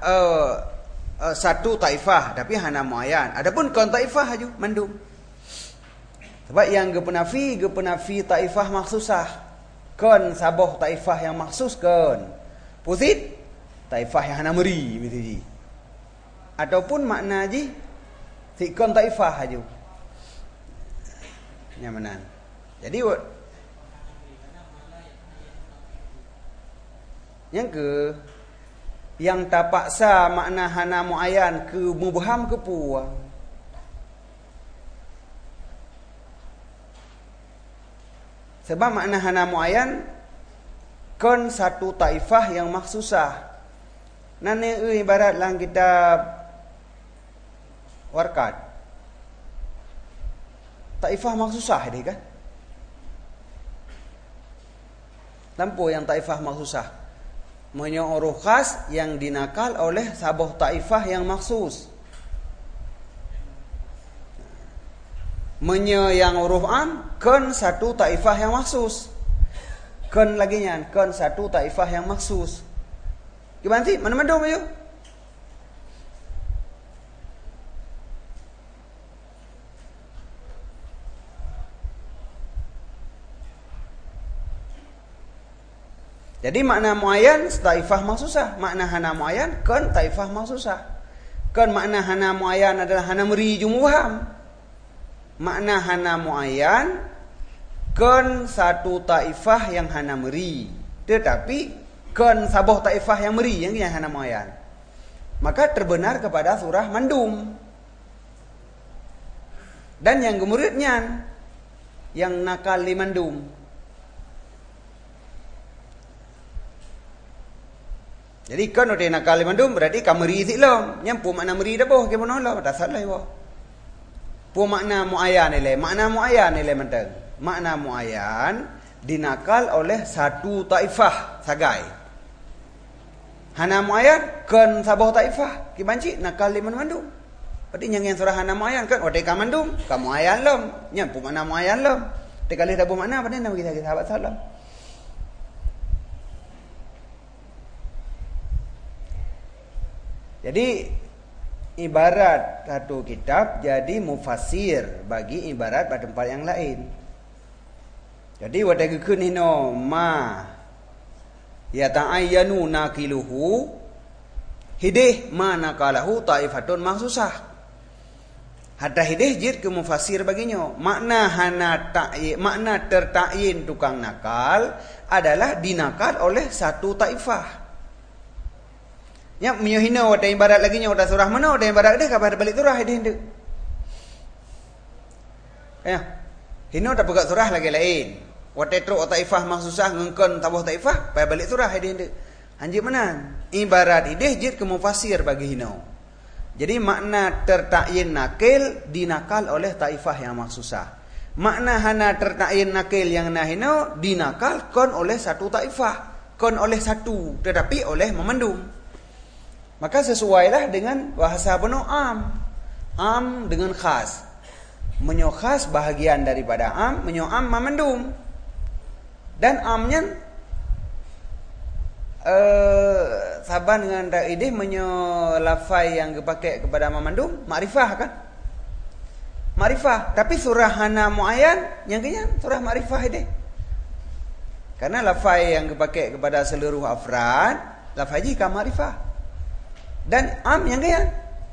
satu taifah tapi hana muayyan. Adapun kon taifah aju mandum. Sebab yang gepenafi taifah maksusah. Kon sabah taifah yang maksus kon. Pusit taifah yang hana meri begitu ji. Ataupun makna ji si kon taifah aju. Nyamanan. Jadi yang ke yang tak paksa makna hana muayyan ke mubham ke puang. Sebab makna hana muayyan kon satu taifah yang maksusah. Nane ibarat lang kitab warkat. Taifah maksusah dia kan? Lampu yang taifah maksusah. Menyo huruf khas yang dinakal oleh sabah taifah yang maksus. Menyo yang huruf am kon satu taifah yang maksus. Kon lagi nyan kon satu taifah yang maksus. Gimana sih? Mana mandum ayo? Jadi makna muayyan taifah maksusah, makna hana muayyan kon taifah maksusah. Kon makna hana muayyan adalah hana meri jumuham. Makna hana muayyan kon satu taifah yang hana meri, tetapi kon sabah taifah yang meri yang hana muayyan. Maka terbenar kepada surah mandum. Dan yang gemuridnya yang nakal di mandum. Jadi kan udah nakal mandum berarti kameri silom. Nyampu makna meri dah boh ke mana lah dasar lah boh. Pu makna muayyan nilai. Makna muayyan nilai mentang. Makna muayyan dinakal oleh satu taifah sagai. Hana muayyan kan sabah taifah. Kibanci nakal di mandum. Berarti yang surah hana muayyan kan udah kamandum, kamu muayyan lom. Nyampu makna muayyan lom. Tekali dah makna apa ni nama kita sahabat salam. Jadi ibarat satu kitab jadi mufassir bagi ibarat pada tempat yang lain. Jadi wadagekeun hino ma ya ta'ayyanu naqiluhu hidih ma naqalahu taifatun maksusah. Hatta hidih jid ke mufassir baginya. Makna hana ta'yin, makna tertakyin tukang nakal adalah dinakal oleh satu taifah. Ya menyuhina wata ibarat lagi nya wata surah mana wata ibarat dah kabar balik surah dia hendak. Ya. Hino tak pegat surah lagi lain. Wata truk taifah maksusah ngengkon tabah taifah pai balik surah dia hendak. Anjir menan. Ibarat ideh jid ke mufassir bagi hino. Jadi makna tertakyin nakil dinakal oleh taifah yang maksusah. Makna hana tertakyin nakil yang nahino dinakal kon oleh satu taifah. kon oleh satu, tetapi oleh memendung. Maka sesuailah dengan bahasa penuh am dengan khas. Menyokhas bahagian daripada am, menyoam memendung. Dan amnya saban dengan raidih menyolafai yang dipakai kepada memendung, makrifah kan? Makrifah, tapi surah hana muayyan yang kenya surah makrifah ini. Karena lafai yang dipakai kepada seluruh afrad, lafai jika makrifah. Dan am yang kenya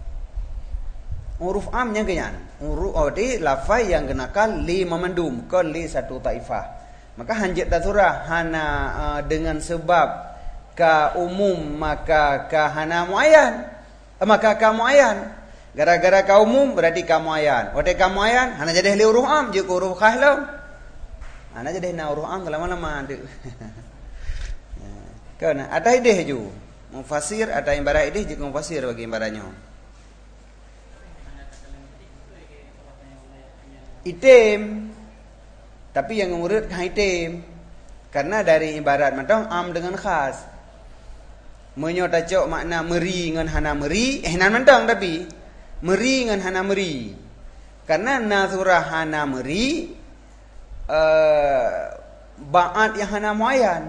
huruf am yang kenya huruf di lafai yang kenakan li memendung ke li satu taifah. Maka hanjit dan surah hana dengan sebab ka umum maka ka hana muayyan, maka ka muayyan. Gara-gara ka umum berarti ka muayyan. Ote ka muayyan hana jadi li huruf am je huruf khas lam. Hana jadi na huruf am lama-lama tu. Kan ada ideh ju. Mufasir ada ibarat ideh je mufasir bagi ibaratnya. Item, tapi yang murid kan item, karena dari ibarat matang am dengan khas. Menyotacok makna meri dengan hana meri, nan matang tapi meri dengan hana meri. Karena surah hana meri, ba'at yang hana muayyan.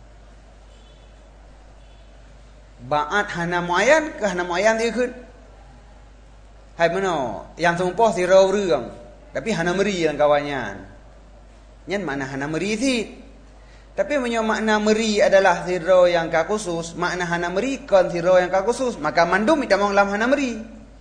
Ba'at hana muayyan ke hana muayyan dia kun. Hai mana? Yang sumpoh sirau rương. Tapi hana meri yang kawannya. Nyan makna hana meri sit. Tapi punya makna meri adalah sirau yang ka khusus, makna hana meri kon sirau yang ka khusus, maka mandum kita mau lam hana meri.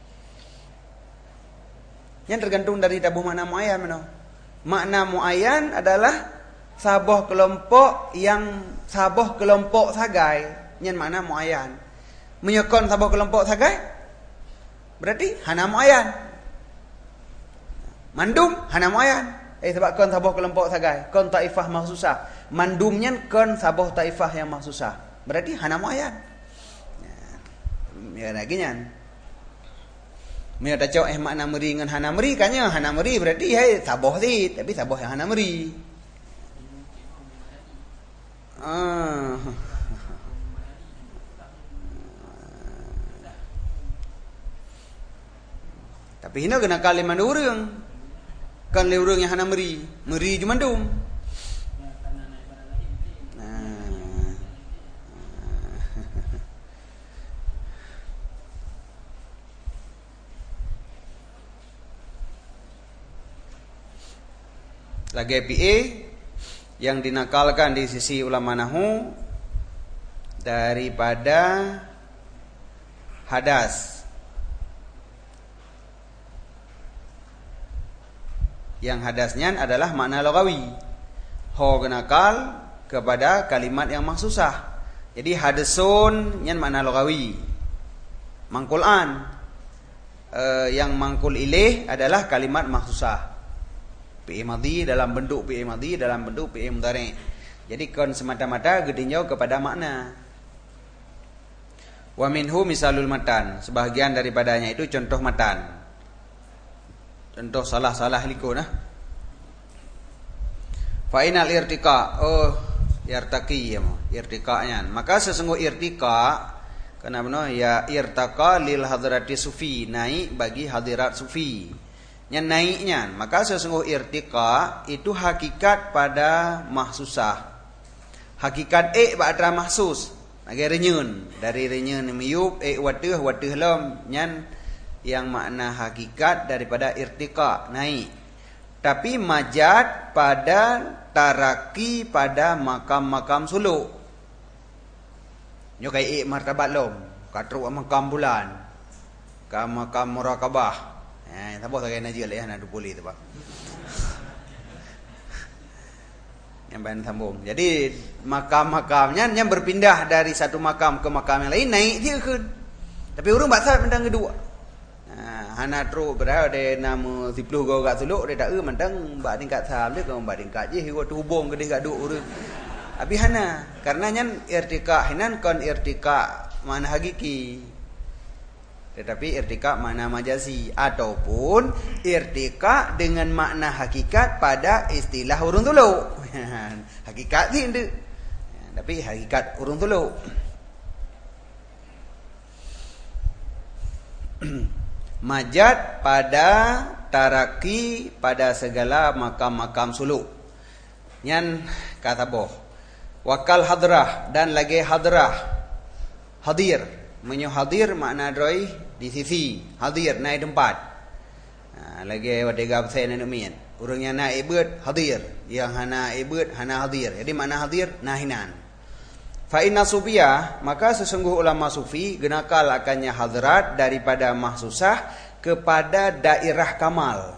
Nyan tergantung dari tabuh makna muayyan mana. Makna muayyan adalah sabah kelompok yang sabah kelompok sagai. Nyan makna muayyan. Menyekon sabah kelompok sagai berarti hana muayyan. Mandum hana muayyan. Sebab kon sabah kelompok sagai, kon taifah mahsusah. Mandumnya kon sabah taifah yang mahsusah. Berarti hana muayyan. Ya lagi nyan. Mia ta cok makna meri dengan hana meri kanya hana meri berarti hai sabah sit, tapi sabah yang hana meri. Tapi hina kena kalimat urang. Kan le urang yang hana meri cuma mandum. Lagi PA yang dinakalkan di sisi ulama nahu daripada hadas. Yang hadasnya adalah makna lughawi. Ho genakal kepada kalimat yang mahsusah. Jadi hadasun yang makna lughawi. Mangkulan yang mangkul ilaih adalah kalimat mahsusah. Fi'il madhi dalam bentuk fi'il madhi dalam bentuk fi'il mudhari'. Jadi kon semata-mata gedinjau kepada makna. Wa minhu misalul matan. Sebahagian daripadanya itu contoh matan. Contoh salah-salah liko nah. Fa'inal irtika. Irtaqi ya mo. Irtiqanya. Maka sesungguh irtika kenapa no? Ya irtaqa lil hadrati sufi, naik bagi hadirat sufi. Yang naiknya, maka sesungguh irtika itu hakikat pada mahsusah. Hakikat ba'da mahsus. Lagi renyun. Dari renyun miyub watih lam nyan yang makna hakikat daripada irtika, naik. Tapi majad pada taraki pada makam-makam suluk. Nyo kai martabat lom, katru makam bulan. Ka makam murakabah. Sabah tak kena najil ya, nak boleh tu pak. Yang bahan sambung. Jadi makam-makamnya yang berpindah dari satu makam ke makam yang lain, naik dia ke. Tapi orang baksat mentang kedua. Hana tru berada nama 10 gau kat suluk dia tak mentang mbak tingkat saham dia ke mbak tingkat je hiwat hubung ke dia kat duk urang. Abi hana karena nyan irtika hinan kon irtika mana hakiki. Tetapi irtika makna majazi ataupun irtika dengan makna hakikat pada istilah urun dulu. Hakikat ni Tapi hakikat urung tulu. Majad pada taraki pada segala makam-makam suluk. Nyan kata boh. Wakal hadrah dan lagi hadrah. Hadir. Menyo hadir makna droi di sisi. Hadir naik tempat. Lagi wadega absen anu min. Urang yang naik beut hadir. Yang hana beut hana hadir. Jadi makna hadir nahinan. Fa inna sufiyah, maka sesungguh ulama sufi genakal akannya hadrat daripada mahsusah kepada daerah kamal.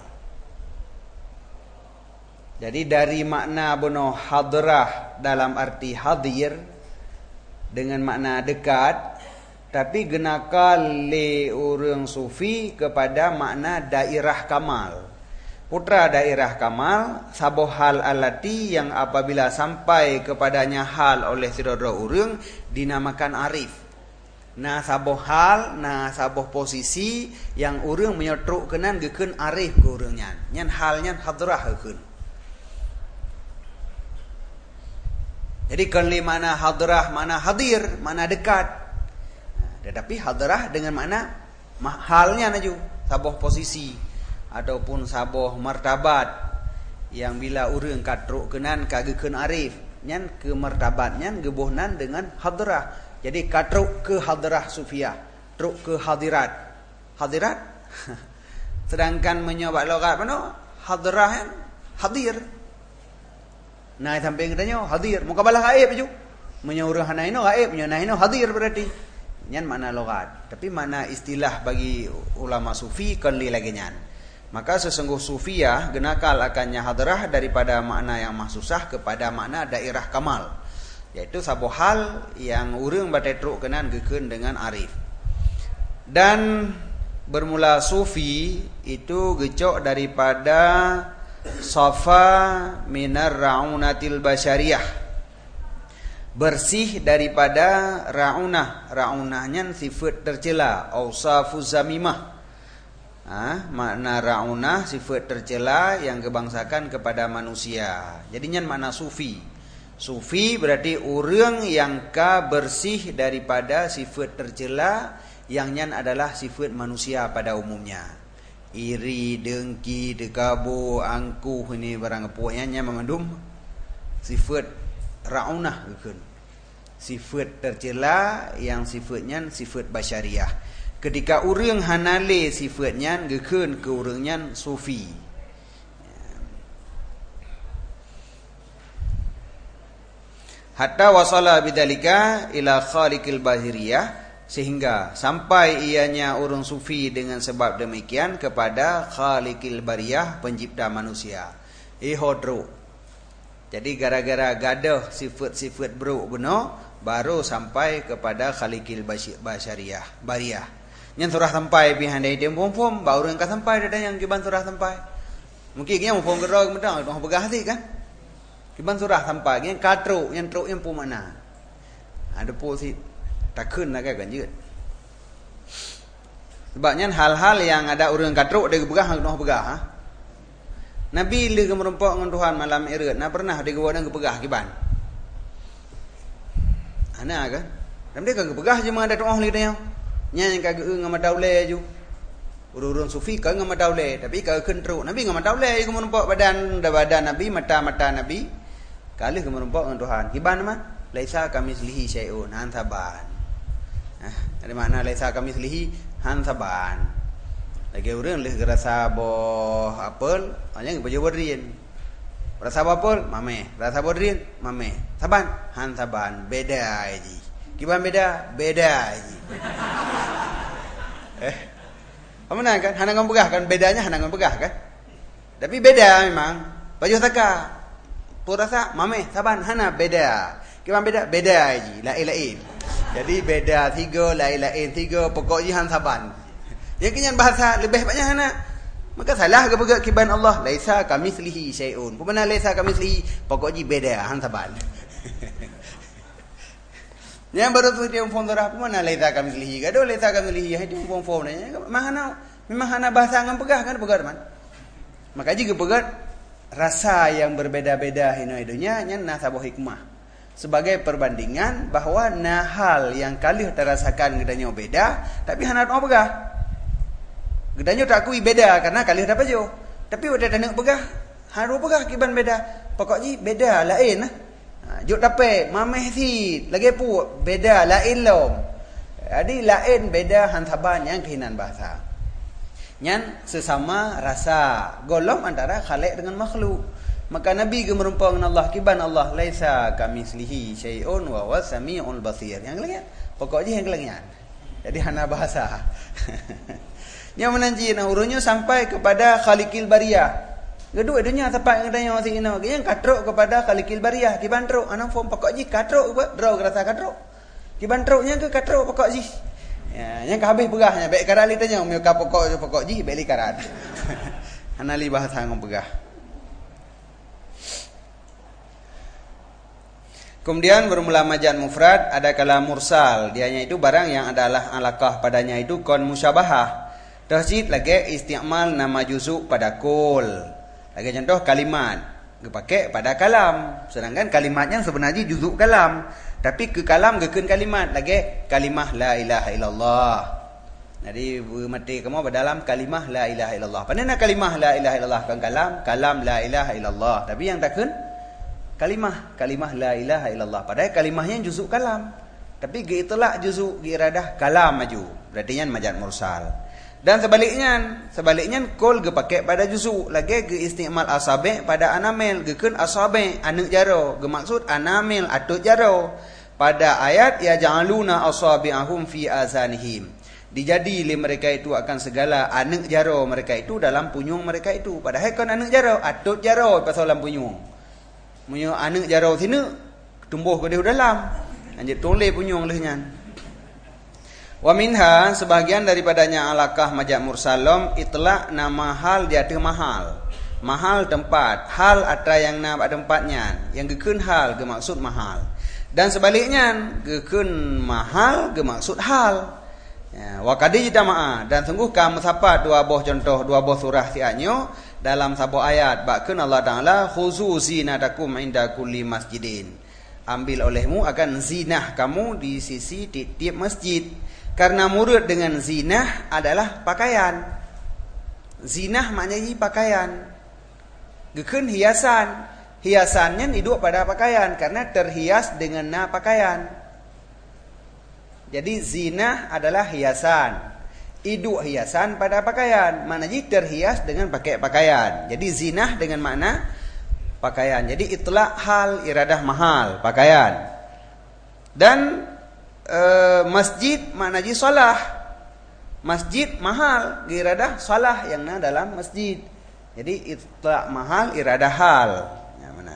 Jadi dari makna bono hadrah dalam arti hadir dengan makna dekat, tapi genakal le urang sufi kepada makna daerah kamal. Putra daerah kamal saboh hal alati yang apabila sampai kepadanya hal oleh saudara urang dinamakan arif. Nah saboh hal, nah saboh posisi yang urang menyetruk kenan gekeun arif ke urang nyan. Nyan hal nyan hadrah gekeun. Jadi kali mana hadrah, mana hadir, mana dekat. Tetapi hadrah dengan makna halnya naju, saboh posisi ataupun saboh martabat yang bila urang katruk kenan kagekeun arif, nyan ke martabat nyan gebohnan dengan hadrah. Jadi katruk ke hadrah sufiyah, truk ke hadirat. Hadirat sedangkan menyoba logat mano hadrah hadir. Nah sampai katanya hadir, muka balah gaib ju. Menyorang hanaino gaib, menyonaino hadir berarti. Nyan makna logat. Tapi mana istilah bagi ulama sufi kali lagi nyan. Maka sesungguh sufiyah genakal akannya hadrah daripada makna yang mahsusah kepada makna daerah kamal. Yaitu sabuh hal yang urang batetruk kenan gekeun dengan arif. Dan bermula sufi itu gecok daripada safa minar ra'unatil basyariyah, bersih daripada ra'unah. Ra'unahnya sifat tercela, ausafu zamimah. Makna ra'unah sifat tercela yang kebangsakan kepada manusia. Jadinya makna sufi. Sufi berarti urang yang ka bersih daripada sifat tercela yang nyan adalah sifat manusia pada umumnya. Iri, dengki, dekabo, angkuh ini barang kepuaknya memandum sifat ra'unah gekeun. Sifat tercela yang sifatnya sifat basyariah. Ketika urang hanale sifatnya gekeun ke urangnya sufi. Hatta wasala bidzalika ila khaliqil bahiriyah, sehingga sampai ianya urang sufi dengan sebab demikian kepada khaliqil bariyah, pencipta manusia. Ihodru. Jadi gara-gara gadah sifat-sifat buruk benar baru sampai kepada khaliqil basyariyah, bariyah. Yang surah sampai bihandai dia pom-pom baru yang ka sampai dah yang kiban surah sampai. Mungkin yang pom gerog mentang dah begah hati kan. Kiban surah sampai yang katruk yang truk yang pom mana. Ada posit takun lah kan jeut. Sebabnya hal-hal yang ada urang katruk dia begah noh begah. Nabi le merompak dengan Tuhan malam Mi'raj. Nah pernah dia gewa dan gepegah kiban. Ana kan? Dan dia kan gepegah je mang ada doa li dia. Nya yang kagak ngam daule ju. Urang sufi kan ngam daule tapi kagak kentruk. Nabi ngam daule ge merompak badan Nabi, mata-mata Nabi. Kali ge merompak dengan Tuhan. Kiban mah laisa kamislihi syai'un hansaban. Ada makna laisa kamislihi hansaban. Lagi urang leh rasa boh apel, hanya baju bodrin. Rasa apel, mame. Rasa bodrin, mame. Saban, hansaban, beda aja. Kiban beda, beda aja. Kamu nak kan? Hanangan begah kan? Bedanya hanangan begah kan? Tapi beda memang. Baju taka, purasa, mame, saban, hana beda. Kiban beda, beda aja. Lain-lain. Jadi beda tiga, lain-lain tiga. Pokoknya hansaban. Yang kenyan bahasa lebih banyak anak. Maka salah ke pegak kiban Allah. Laisa kamitslihi syai'un. Pemana laisa kamitslihi, pokoknya beda hansaban. Yang baru tu dia phone darah pemana laisa kamitslihi. Gado laisa kamitslihi dia phone nanya. Memang hana bahasa ngam pegah kan pegak man. Maka jika pegak rasa yang berbeda-beda hina idunya nya nasabuh hikmah. sebagai perbandingan bahawa hal yang kalih terasakan gedanyo beda, tapi hanat mau begah. Gedanyo tak akui beda karena kalih dapat jo. Tapi udah tak nak begah, haru begah kiban beda. Pokoknya beda lain lah. Jok dapat mameh si lagi pu beda lain lom. Jadi lain beda hantaban yang kehinan bahasa. Nyan sesama rasa golong antara khalik dengan makhluk. Maka Nabi ke merupakan Allah kiban Allah laisa kamislihi syai'un wa huwas samiul basir. Yang lain pokoknya yang lain. Jadi hana bahasa. Yang menanji urunyo sampai kepada Khaliqil Bariyah. Kedua dunia tempat yang tanya si ino yang katrok kepada Khaliqil Bariyah kiban truk anak form pokoknya katrok draw rasa katrok. Kiban truknya ke katrok pokoknya. Ya, yang habis pegahnya baik karali tanya meu ka pokok ji beli karat. Anali bahasa ngom pegah. Kemudian bermula majaz mufrad ada kalam mursal, dianya itu barang yang adalah alaqah padanya itu kon musyabahah. Tahjid lagi isti'mal nama juzuk pada kul. Lagi contoh kalimat dipakai pada kalam, sedangkan kalimatnya sebenarnya juzuk kalam, tapi ke kalam gekeun kalimat lagi kalimah la ilaha illallah. Jadi mati kamu dalam kalimah la ilaha illallah. Panena kalimah la ilaha illallah kan kalam la ilaha illallah. Tapi yang takun kalimah la ilaha illallah. Padahal kalimahnya juzuk kalam. Tapi ge itulah juzuk ge iradah kalam maju. Berarti nya majaz mursal. Dan sebaliknya kol ge pakai pada juzuk. Lagi ge istimal asabi pada anamil gekeun asabi aneuk jaro. Ge maksud anamil atut jaro. Pada ayat ya ja'aluna asabi'ahum fi azanihim. Dijadi li mereka itu akan segala aneuk jaro mereka itu dalam punyung mereka itu. Padahal kan aneuk jaro atut jaro pasal dalam punyung. Munyo aneuk jaro sini tumbuh ke dalam. Anjir toleh punyung lehnya. Wa minha sebagian daripadanya alaqah majaz mursalom itlaq nama hal dia tu mahal. Mahal tempat, hal atra yang na pada tempatnya. Yang gekeun hal ge maksud mahal. Dan sebaliknya gekeun mahal ge maksud hal. Ya, wa kadi jamaah dan sungguh kam sapat dua buah contoh dua buah surah sianyo dalam sebuah ayat bahkan Allah Ta'ala khuzu zinatakum inda kulli masjidin. Ambil olehmu akan zinah kamu di sisi tiap masjid. Karena murad dengan zinah adalah pakaian. Zinah maknanya pakaian. Gekeun hiasan. Hiasannya hidup pada pakaian karena terhias dengan pakaian. Jadi zinah adalah hiasan. Iduk hiasan pada pakaian. Maknanya terhias dengan pakai pakaian. Jadi zinah dengan makna pakaian. Jadi itulah hal iradah mahal pakaian. Dan masjid maknanya salah. Masjid mahal iradah salah yang na dalam masjid. Jadi itulah mahal iradah hal. Ya mana?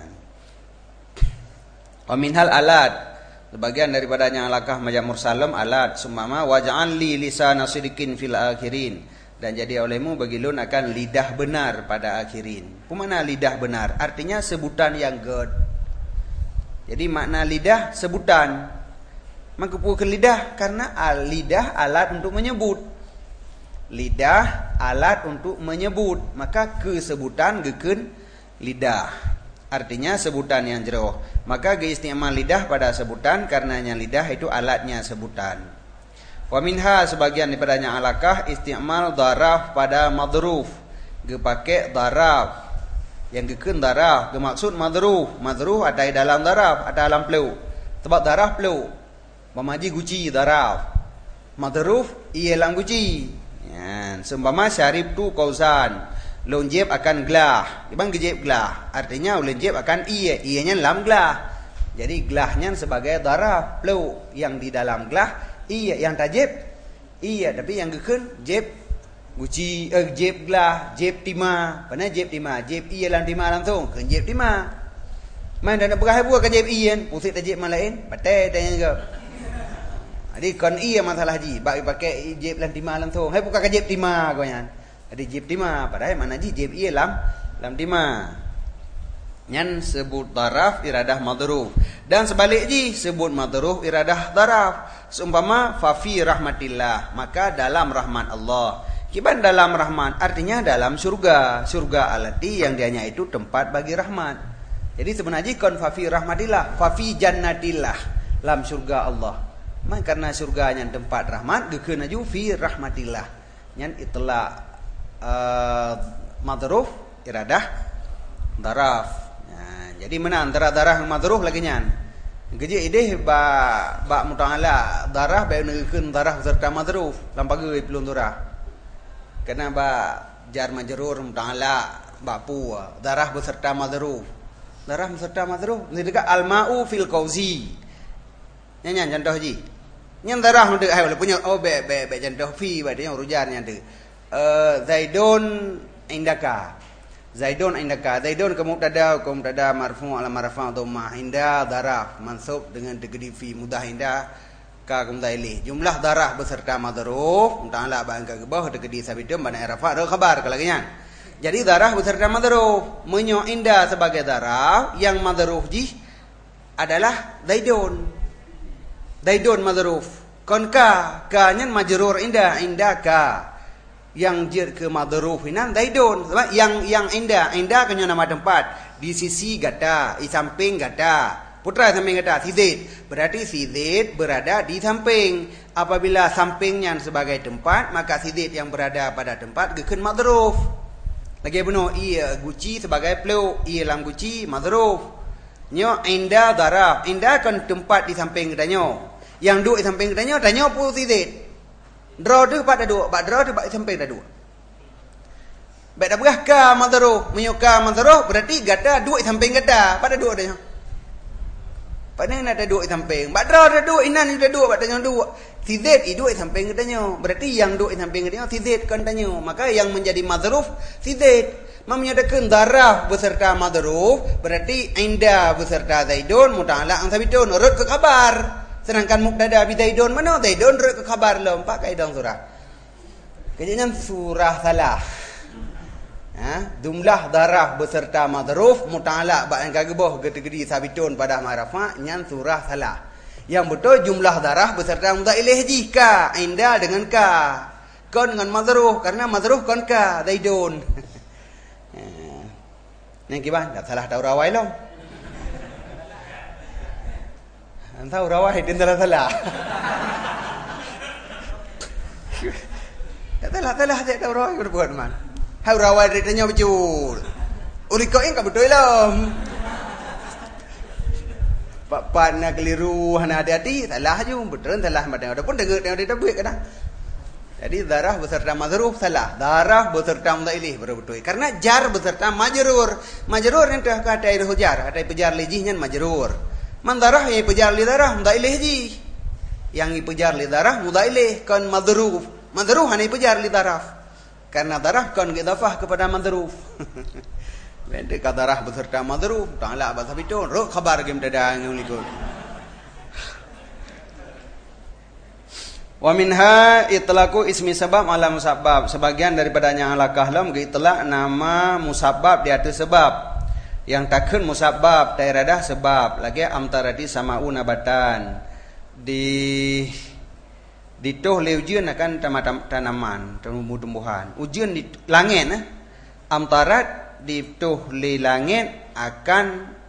Wa minhal alat. Sebagian daripadanya alaqah majaz mursalum alat sumama waj'al li lisana sidqin fil akhirin dan jadi olehmu bagi lun akan lidah benar pada akhirin. Kumana lidah benar? Artinya sebutan yang good. Jadi makna lidah sebutan. Maka ke lidah karena lidah alat untuk menyebut. Lidah alat untuk menyebut, maka kesebutan gekeun lidah. Artinya sebutan yang jero. Maka isti'mal lidah pada sebutan karenanya lidah itu alatnya sebutan. Wa minha sebagian daripadanya alaqah isti'mal dharaf pada madruf. Ge pake dharaf. Yang gekeun dharaf, ge maksud madruf. Madruf ada di dalam dharaf, ada dalam pleu. Sebab dharaf pleu. Mamaji guci dharaf. Madruf ia lang guci. Ya, seumpama syarib tu kausan. Lonjeb akan gelah. Ibang gejeb gelah. Artinya lonjeb akan nya dalam gelah. Jadi gelahnya sebagai dharaf pleu yang di dalam gelah yang tajib tapi yang gekeun jeb guci jeb gelah jeb tima. Pana jeb tima jeb dalam tima langsung keun jeb tima. Main dan berah buah ke jeb pusik tajib man lain batai tanya ke. Jadi kon masalah ji bagi pakai jeb dalam tima langsung. Hai buka ke jeb tima goyan. Ada jib tima padahal mana ji jib lam tima. Nyan sebut daraf iradah madruf dan sebalik ji sebut madruf iradah daraf. Seumpama fa fi rahmatillah maka dalam rahmat Allah. Kiban dalam rahmat artinya dalam surga. Surga alati yang dianya itu tempat bagi rahmat. Jadi sebenarnya kon fa fi rahmatillah, fa fi jannatillah, dalam surga Allah. Man karena surga yang tempat rahmat, gekeun aju fi rahmatillah. Nyan itlaq madruf iradah daraf. Jadi mana antara darah dengan madruf lagi nyan. Geje ideh ba mutaala darah ba neukeun darah serta madruf lampageuy pelun darah. Karena ba jar majrur mutaala ba pu darah beserta madruf. Darah beserta madruf ni dekat al-ma'u fil qauzi. Nyan contoh ji. Nyan darah deuk ai punya be contoh fi ba dia rujan nya deuk. Zaidun indaka. Zaidun indaka. Zaidun ke mubtada marfu' ala marfa' dhamma inda daraf mansub dengan tegedi fi mudah inda ka mudhaf ilaih. Jumlah darah beserta madruf ta'ala ba angka ke bawah tegedi sabidum bana rafa' ro khabar kalagian. Jadi darah beserta madruf menyo inda sebagai darah yang madruf ji adalah Zaidun. Zaidun madruf. Kon ka nyan majrur inda ka. Yang jir ke madruf inan Zaidun. Sebab yang inda kan nama tempat di sisi gata, di samping gata. Putra samping gata si Zaid. Berarti si Zaid berada di samping. Apabila sampingnya sebagai tempat, maka si Zaid yang berada pada tempat gekeun madruf. Lagi benar ia guci sebagai peluk, ia lam guci madruf. Nyo inda daraf. Inda kan tempat di samping getanyo. Yang duduk di samping getanyo tanyo pu si Zaid. Draw tu pada dua, bak draw tu bak sampai dah dua. Baik dah berah ka madruf, menyuka madruf berarti gata dua samping gata, pada dua dah. Pada nak ada dua samping. Bak draw dah dua, inan dah dua, bak tanya dua. Si Z dua samping katanya. Berarti yang dua samping katanya si Z kan tanya. Maka yang menjadi madruf si Z. Menyatakan darah beserta madruf berarti inda beserta Zaidun muta'alaq an sabitun urut ke khabar. Sedangkan mubtada bi Zaidun mana Zaidun urut ke khabar lah empat kaedah surah. Kejadian surah salah. Jumlah darah beserta madruf muta'alaq ba yang kageboh gede-gede sabitun pada ma'rafa nyan surah salah. Yang betul jumlah darah beserta mudhaf ilaih jika inda dengan ka. Kon dengan madruf karena madruf kon ka Zaidun. Nang kiban dak salah tahu rawai long. Tahu rawai din salah. Tak salah tak tahu rawai berbuat man. Hau rawai ditanya betul. Uri kau ini betul lah. Pak nak keliru, hana hati-hati, salah je, betul salah macam ada pun dengar dia buat kadang. Jadi darah beserta mazruf salah, darah beserta mudhaf ilaih betul. Karena jar beserta majrur. Majrur yang dah kata itu jar, ada pejar lijihnya majrur. Man darah yang pejar li darah mudhaf ilaih ji. Yang pejar li darah mudhaf ilaih kan madruf. Madruf hanya pejar li darah. Karena darah kan idafah kepada madruf. Benda ka darah beserta madruf, ta'ala bahasa bitun, ro khabar game dadang ngulikut. Wa minha itlaqu ismi sabab ala musabbab. Sebagian daripadanya halakah lam ke itlaq nama musabbab di atas sebab. Yang takun musabbab dairadah sebab. Lagi amtaradi sama'u nabatan. Dituh le ujian akan tanaman, tumbuh-tumbuhan. Ujian di langit amtarat dituh le langit akan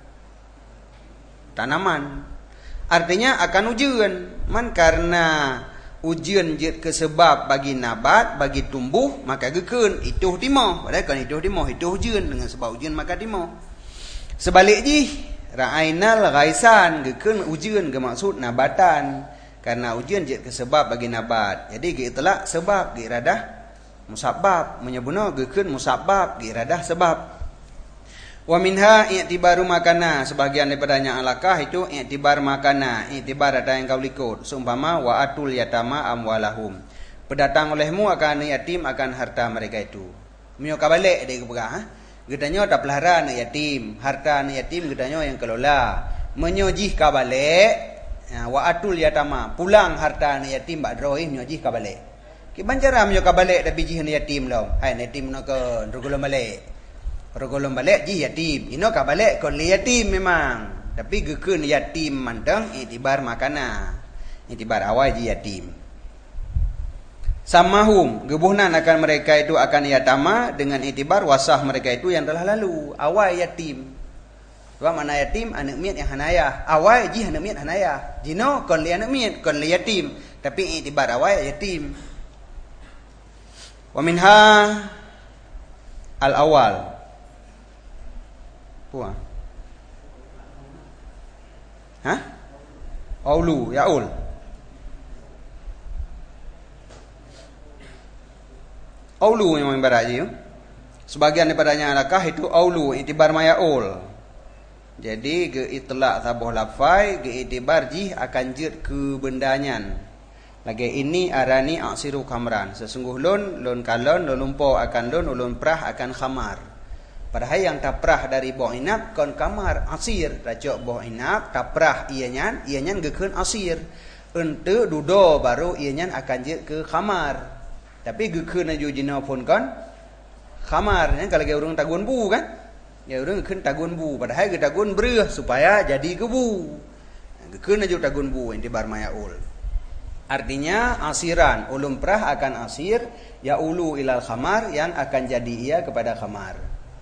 tanaman. Artinya akan ujian. Man karena ujian jid ke sebab bagi nabat, bagi tumbuh, maka gekeun ituh timah. Padahal kan ituh timah, ituh ujian dengan sebab ujian maka timah. Sebalik ji, ra'ainal ghaisan gekeun ujian ke maksud nabatan. Karena ujian jid ke sebab bagi nabat. Jadi ge itlaq sebab, ge iradah musabbab. Menyebutna gekeun musabbab, ge iradah sebab. Wa minha i'tibaru makana, sebagian daripadanya alakah itu i'tibar makana, i'tibar ada yang kau likut. Seumpama wa atul yatama amwalahum. Pendatang olehmu akan yatim akan harta mereka itu. Mio kabalik dia kepegah. Gedanyo tak pelihara anak yatim, harta anak yatim gedanyo yang kelola. Menyojih kabalik wa atul yatama, pulang harta anak yatim bak droi menyojih kabalik. Ki bancara mio kabalik tapi jih anak yatim lo. Hai yatim no ke rogolom balik. Rogolom balik ji yatim. Ino ka balik kon li yatim memang. Tapi gekeun yatim mandang itibar makana. Itibar awal ji yatim. Samahum gebuhnan akan mereka itu akan yatama dengan itibar wasah mereka itu yang telah lalu. Awal yatim. Sebab mana yatim anak miat yang hanayah. Awal ji anak miat hanayah. Jino kon li anak miat, kon li yatim. Tapi itibar awal yatim. Wa minha al-awal. Puan. Hah? Aulu, yaul. Aulu yang ibarat je. Sebagian daripadanya alakah itu aulu, itibar mayaul. Jadi ke itlaq tabuh lafai, ke itibar jih akan jid ke bendanyan. Lagi ini arani aksiru khamran. Sesungguh lun kalon, lun lumpo akan lun prah akan khamar. Padahal yang taprah dari buah inap kon kamar asir. Racok buah inap taprah ianyan gekeun asir. Ente dudo baru ianyan akan jid ke khamar. Tapi gekeun aju jina pun kon khamar. Kalau urang tagun bu kan? Ya urang gekeun tagun bu. Padahal ge tagun breuh supaya jadi kebu. Gekeun aju tagun bu intibar mayaul. Artinya asiran, ulum prah akan asir, ya ulu ilal khamar yang akan jadi ia kepada khamar.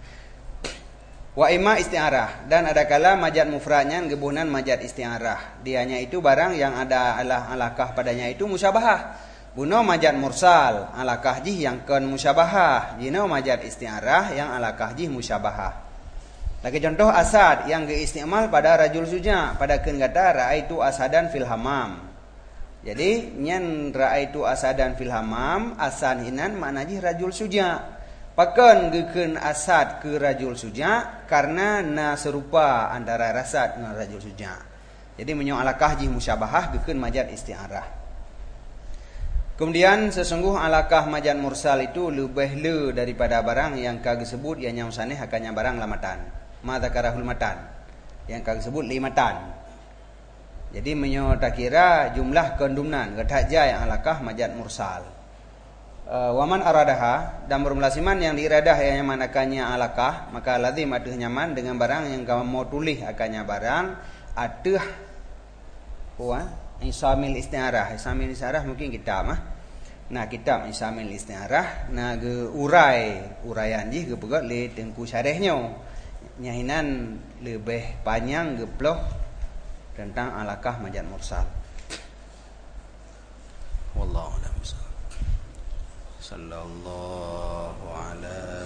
Wa ima isti'arah, dan ada kala majad mufradnya gebunan majad isti'arah. Dianya itu barang yang ada alakah padanya itu musyabahah. Buno majad mursal, alakah jih yang kon musyabahah. Jino majad isti'arah yang alakah jih musyabahah. Lagi contoh asad yang geistimal pada rajul suja, pada keun kata raaitu asadan fil hamam. Jadi nyan raaitu asadan fil hamam, asan hinan maknanya rajul suja. Pakan gekeun asad ke rajul suja karena na serupa antara rasad dengan rajul suja. Jadi menyo alakah jih musyabahah gekeun majad isti'arah. Kemudian sesungguh alakah majad mursal itu lebih le daripada barang yang kagak sebut yang nyamsaneh akannya barang lamatan. Ma dzakarahul matan. Yang kagak sebut limatan. Jadi menyo tak kira jumlah kandumnan gadak ja yang alakah majad mursal. Waman aradaha dan bermulasiman yang diiradah yang manakannya alakah, maka lazim atuh nyaman dengan barang yang kamu mau tulis akannya barang atuh isamil isti'arah. Isamil isti'arah mungkin kitab mah. Nah kitab isamil isti'arah nah ge uraian jih ge pegat le tengku syarahnya. Nyahinan lebih panjang geploh tentang alakah majad mursal. Wallahu a'lam. Sallallahu ala